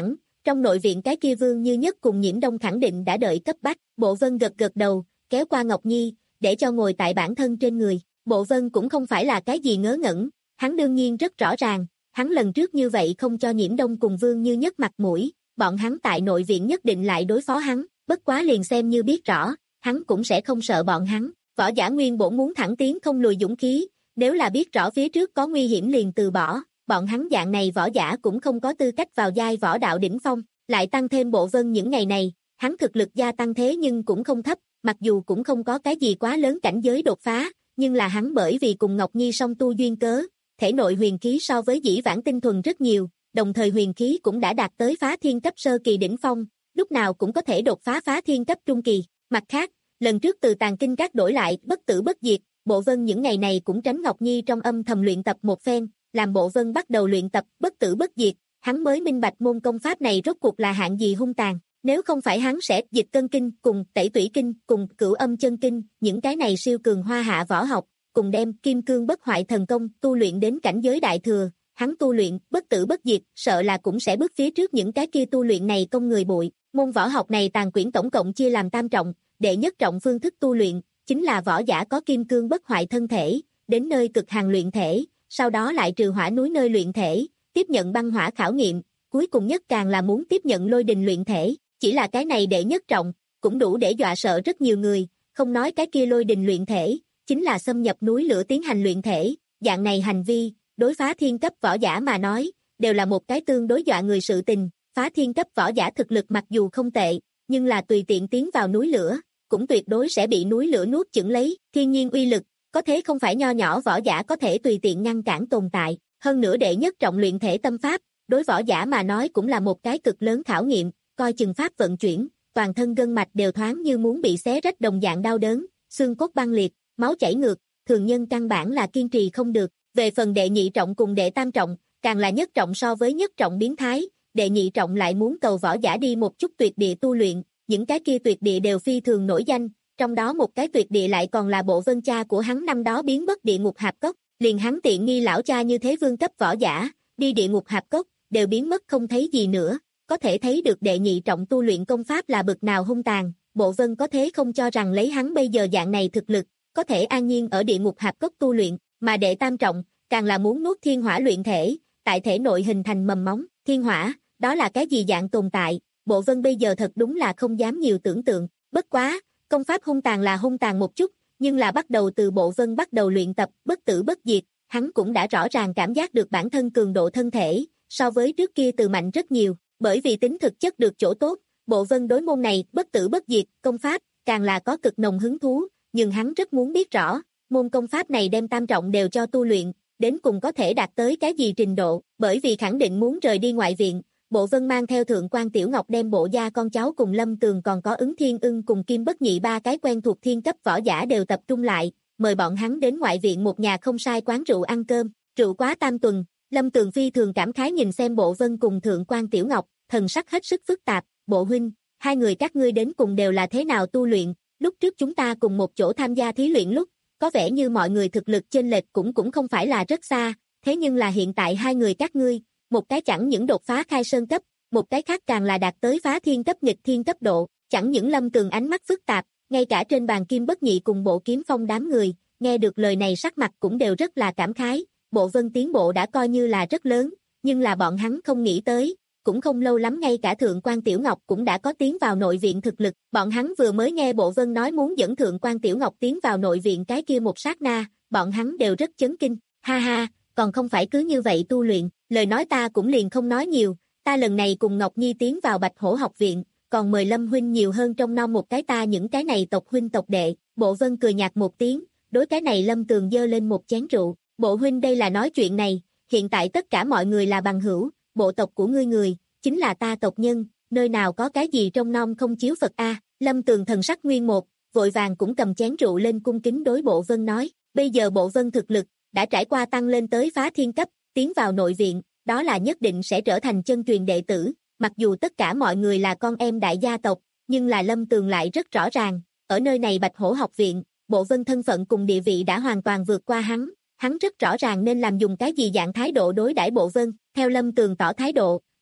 Trong nội viện cái kia Vương Như Nhất cùng Nhiễm Đông khẳng định đã đợi cấp bách, Bộ Vân gật gật đầu, kéo qua Ngọc Nhi, để cho ngồi tại bản thân trên người. Bộ Vân cũng không phải là cái gì ngớ ngẩn, hắn đương nhiên rất rõ ràng, hắn lần trước như vậy không cho Nhiễm Đông cùng Vương Như Nhất mặt mũi, bọn hắn tại nội viện nhất định lại đối phó hắn, bất quá liền xem như biết rõ, hắn cũng sẽ không sợ bọn hắn. Võ giả nguyên bổn muốn thẳng tiến không lùi dũng khí, nếu là biết rõ phía trước có nguy hiểm liền từ bỏ, bọn hắn dạng này võ giả cũng không có tư cách vào giai võ đạo đỉnh phong, lại tăng thêm Bộ Vân những ngày này, hắn thực lực gia tăng thế nhưng cũng không thấp, mặc dù cũng không có cái gì quá lớn cảnh giới đột phá, nhưng là hắn bởi vì cùng Ngọc Nhi song tu duyên cớ, thể nội huyền khí so với dĩ vãng tinh thuần rất nhiều, đồng thời huyền khí cũng đã đạt tới phá thiên cấp sơ kỳ đỉnh phong, lúc nào cũng có thể đột phá phá thiên cấp trung kỳ. Mặt khác, lần trước từ tàng kinh các đổi lại bất tử bất diệt, Bộ Vân những ngày này cũng tránh Ngọc Nhi trong âm thầm luyện tập một phen, làm Bộ Vân bắt đầu luyện tập bất tử bất diệt, hắn mới minh bạch môn công pháp này rốt cuộc là hạng gì hung tàn. Nếu không phải hắn sẽ dịch cân kinh cùng tẩy tủy kinh cùng cửu âm chân kinh, những cái này siêu cường hoa hạ võ học, cùng đem kim cương bất hoại thần công tu luyện đến cảnh giới đại thừa, hắn tu luyện bất tử bất diệt, sợ là cũng sẽ bước phía trước những cái kia tu luyện này công người bụi. Môn võ học này tàn quyển tổng cộng chia làm tam trọng, đệ nhất trọng phương thức tu luyện, chính là võ giả có kim cương bất hoại thân thể, đến nơi cực hàn luyện thể, sau đó lại trừ hỏa núi nơi luyện thể, tiếp nhận băng hỏa khảo nghiệm, cuối cùng nhất càng là muốn tiếp nhận lôi đình luyện thể. Chỉ là cái này đệ nhất trọng, cũng đủ để dọa sợ rất nhiều người, không nói cái kia lôi đình luyện thể, chính là xâm nhập núi lửa tiến hành luyện thể, dạng này hành vi, đối phá thiên cấp võ giả mà nói, đều là một cái tương đối dọa người sự tình. Phá thiên cấp võ giả thực lực mặc dù không tệ, nhưng là tùy tiện tiến vào núi lửa, cũng tuyệt đối sẽ bị núi lửa nuốt chửng lấy, thiên nhiên uy lực, có thế không phải nho nhỏ võ giả có thể tùy tiện ngăn cản tồn tại. Hơn nữa đệ nhất trọng luyện thể tâm pháp, đối võ giả mà nói cũng là một cái cực lớn khảo nghiệm, coi chừng pháp vận chuyển, toàn thân gân mạch đều thoáng như muốn bị xé rách đồng dạng đau đớn, xương cốt băng liệt, máu chảy ngược, thường nhân căn bản là kiên trì không được. Về phần đệ nhị trọng cùng đệ tam trọng, càng là nhất trọng so với nhất trọng biến thái, đệ nhị trọng lại muốn cầu võ giả đi một chút tuyệt địa tu luyện, những cái kia tuyệt địa đều phi thường nổi danh, trong đó một cái tuyệt địa lại còn là Bộ Vân cha của hắn năm đó biến mất địa ngục hạp cốc, liền hắn tiện nghi lão cha như thế vương cấp võ giả, đi địa ngục hạp cốc, đều biến mất không thấy gì nữa, có thể thấy được đệ nhị trọng tu luyện công pháp là bực nào hung tàn. Bộ Vân có thế không cho rằng lấy hắn bây giờ dạng này thực lực, có thể an nhiên ở địa ngục hạp cốc tu luyện, mà đệ tam trọng, càng là muốn nuốt thiên hỏa luyện thể, tại thể nội hình thành mầm móng. Thiên hỏa, đó là cái gì dạng tồn tại, Bộ Vân bây giờ thật đúng là không dám nhiều tưởng tượng. Bất quá, công pháp hung tàn là hung tàn một chút, nhưng là bắt đầu từ Bộ Vân bắt đầu luyện tập bất tử bất diệt, hắn cũng đã rõ ràng cảm giác được bản thân cường độ thân thể, so với trước kia từ mạnh rất nhiều, bởi vì tính thực chất được chỗ tốt, Bộ Vân đối môn này bất tử bất diệt công pháp càng là có cực nồng hứng thú, nhưng hắn rất muốn biết rõ, môn công pháp này đem tam trọng đều cho tu luyện, đến cùng có thể đạt tới cái gì trình độ, bởi vì khẳng định muốn rời đi ngoại viện. Bộ Vân mang theo Thượng quan Tiểu Ngọc đem Bộ gia con cháu cùng Lâm Tường còn có Ứng Thiên Ưng cùng Kim Bất Nhị ba cái quen thuộc thiên cấp võ giả đều tập trung lại, mời bọn hắn đến ngoại viện một nhà không sai quán rượu ăn cơm, rượu quá tam tuần. Lâm Tường phi thường cảm khái nhìn xem Bộ Vân cùng Thượng quan Tiểu Ngọc, thần sắc hết sức phức tạp. Bộ huynh, hai người các ngươi đến cùng đều là thế nào tu luyện, lúc trước chúng ta cùng một chỗ tham gia thí luyện lúc, có vẻ như mọi người thực lực chênh lệch cũng cũng không phải là rất xa, thế nhưng là hiện tại hai người các ngươi, một cái chẳng những đột phá khai sơn cấp, một cái khác càng là đạt tới phá thiên cấp nghịch thiên cấp độ, chẳng những Lâm Tường ánh mắt phức tạp, ngay cả trên bàn Kim Bất Nhị cùng Bộ Kiếm Phong đám người, nghe được lời này sắc mặt cũng đều rất là cảm khái. Bộ Vân tiến bộ đã coi như là rất lớn, nhưng là bọn hắn không nghĩ tới, cũng không lâu lắm ngay cả Thượng quan Tiểu Ngọc cũng đã có tiến vào nội viện thực lực. Bọn hắn vừa mới nghe Bộ Vân nói muốn dẫn Thượng quan Tiểu Ngọc tiến vào nội viện cái kia một sát na, bọn hắn đều rất chấn kinh. Ha ha, còn không phải cứ như vậy tu luyện, lời nói ta cũng liền không nói nhiều, ta lần này cùng Ngọc Nhi tiến vào Bạch Hổ học viện, còn mời Lâm huynh nhiều hơn trong non một cái ta những cái này tộc huynh tộc đệ. Bộ Vân cười nhạt một tiếng, đối cái này Lâm Tường dơ lên một chén rượu. Bộ huynh đây là nói chuyện này, hiện tại tất cả mọi người là bằng hữu, bộ tộc của ngươi người, chính là ta tộc nhân, nơi nào có cái gì trong non không chiếu Phật a. Lâm Tường thần sắc nguyên một, vội vàng cũng cầm chén rượu lên cung kính đối Bộ Vân nói, bây giờ Bộ Vân thực lực, đã trải qua tăng lên tới phá thiên cấp, tiến vào nội viện, đó là nhất định sẽ trở thành chân truyền đệ tử, mặc dù tất cả mọi người là con em đại gia tộc, nhưng là Lâm Tường lại rất rõ ràng, ở nơi này Bạch Hổ học viện, Bộ Vân thân phận cùng địa vị đã hoàn toàn vượt qua hắn. Hắn rất rõ ràng nên làm dùng cái gì dạng thái độ đối đãi Bộ Vân, theo Lâm Tường tỏ thái độ,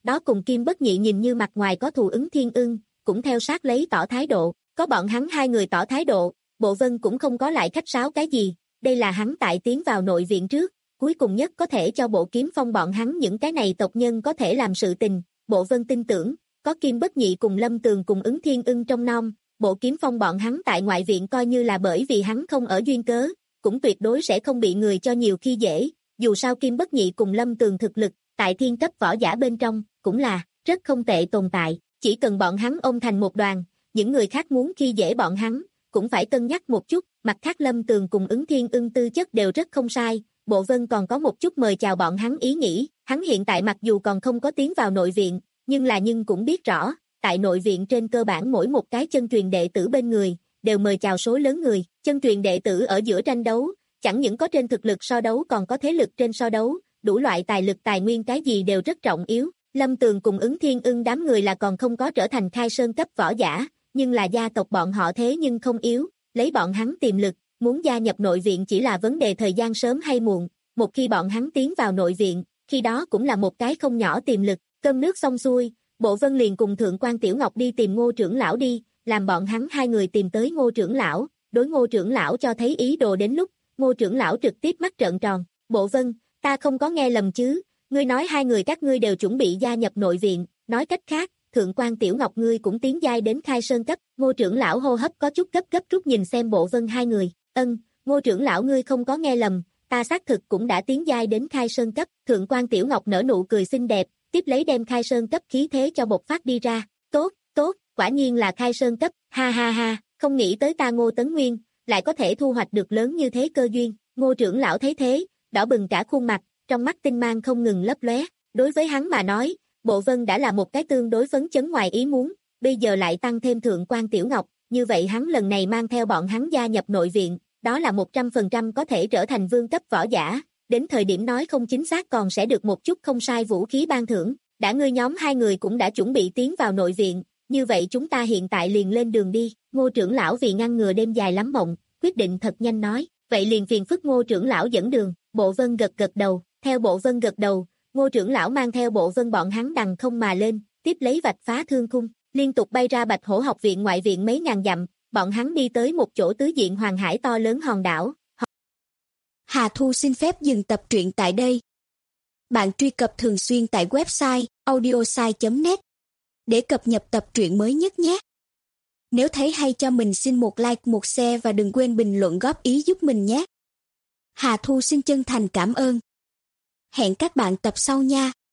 đó cùng Kim Bất Nhị nhìn như mặt ngoài có thù Ứng Thiên Ưng, cũng theo sát lấy tỏ thái độ, có bọn hắn hai người tỏ thái độ, Bộ Vân cũng không có lại khách sáo cái gì, đây là hắn tại tiến vào nội viện trước, cuối cùng nhất có thể cho Bộ Kiếm Phong bọn hắn những cái này tộc nhân có thể làm sự tình, Bộ Vân tin tưởng, có Kim Bất Nhị cùng Lâm Tường cùng Ứng Thiên Ưng trong nom, Bộ Kiếm Phong bọn hắn tại ngoại viện coi như là bởi vì hắn không ở duyên cớ, cũng tuyệt đối sẽ không bị người cho nhiều khi dễ, dù sao Kim Bất Nhị cùng Lâm Tường thực lực, tại thiên cấp võ giả bên trong, cũng là rất không tệ tồn tại, chỉ cần bọn hắn ôm thành một đoàn, những người khác muốn khi dễ bọn hắn, cũng phải cân nhắc một chút, mặt khác Lâm Tường cùng Ứng Thiên Ưng tư chất đều rất không sai, Bộ Vân còn có một chút mời chào bọn hắn ý nghĩ, hắn hiện tại mặc dù còn không có tiến vào nội viện, nhưng là nhưng cũng biết rõ, tại nội viện trên cơ bản mỗi một cái chân truyền đệ tử bên người, đều mời chào số lớn người, chân truyền đệ tử ở giữa tranh đấu, chẳng những có trên thực lực so đấu còn có thế lực trên so đấu, đủ loại tài lực tài nguyên cái gì đều rất trọng yếu, Lâm Tường cùng Ứng Thiên Ưng đám người là còn không có trở thành khai sơn cấp võ giả, nhưng là gia tộc bọn họ thế nhưng không yếu, lấy bọn hắn tiềm lực, muốn gia nhập nội viện chỉ là vấn đề thời gian sớm hay muộn, một khi bọn hắn tiến vào nội viện, khi đó cũng là một cái không nhỏ tiềm lực, cơm nước xong xuôi, Bộ Vân liền cùng Thượng quan Tiểu Ngọc đi tìm Ngô trưởng lão đi, làm bọn hắn hai người tìm tới Ngô trưởng lão, đối Ngô trưởng lão cho thấy ý đồ đến lúc, Ngô trưởng lão trực tiếp mắt trợn tròn, Bộ Vân, ta không có nghe lầm chứ, ngươi nói hai người các ngươi đều chuẩn bị gia nhập nội viện, nói cách khác, Thượng quan Tiểu Ngọc ngươi cũng tiến giai đến khai sơn cấp, Ngô trưởng lão hô hấp có chút gấp gấp rút nhìn xem Bộ Vân hai người, ân, Ngô trưởng lão ngươi không có nghe lầm, ta xác thực cũng đã tiến giai đến khai sơn cấp, Thượng quan Tiểu Ngọc nở nụ cười xinh đẹp, tiếp lấy đem khai sơn cấp khí thế cho bộc phát đi ra, tốt, tốt, quả nhiên là khai sơn cấp, ha ha ha, không nghĩ tới ta Ngô Tấn Nguyên, lại có thể thu hoạch được lớn như thế cơ duyên, Ngô trưởng lão thấy thế, đỏ bừng cả khuôn mặt, trong mắt tinh mang không ngừng lấp lóe, đối với hắn mà nói, Bộ Vân đã là một cái tương đối phấn chấn ngoài ý muốn, bây giờ lại tăng thêm Thượng quan Tiểu Ngọc, như vậy hắn lần này mang theo bọn hắn gia nhập nội viện, đó là một trăm phần trăm có thể trở thành vương cấp võ giả, đến thời điểm nói không chính xác còn sẽ được một chút không sai vũ khí ban thưởng, đã ngươi nhóm hai người cũng đã chuẩn bị tiến vào nội viện, như vậy chúng ta hiện tại liền lên đường đi, Ngô trưởng lão vì ngăn ngừa đêm dài lắm mộng, quyết định thật nhanh nói, vậy liền phiền phức Ngô trưởng lão dẫn đường, Bộ Vân gật gật đầu, theo Bộ Vân gật đầu, Ngô trưởng lão mang theo Bộ Vân bọn hắn đằng không mà lên, tiếp lấy vạch phá thương khung, liên tục bay ra Bạch Hổ học viện ngoại viện mấy ngàn dặm, bọn hắn đi tới một chỗ tứ diện hoàng hải to lớn hòn đảo. Hà Thu xin phép dừng tập truyện tại đây. Bạn truy cập thường xuyên tại website audiosai chấm net để cập nhật tập truyện mới nhất nhé. Nếu thấy hay cho mình xin một like, một share và đừng quên bình luận góp ý giúp mình nhé. Hà Thu xin chân thành cảm ơn. Hẹn các bạn tập sau nha.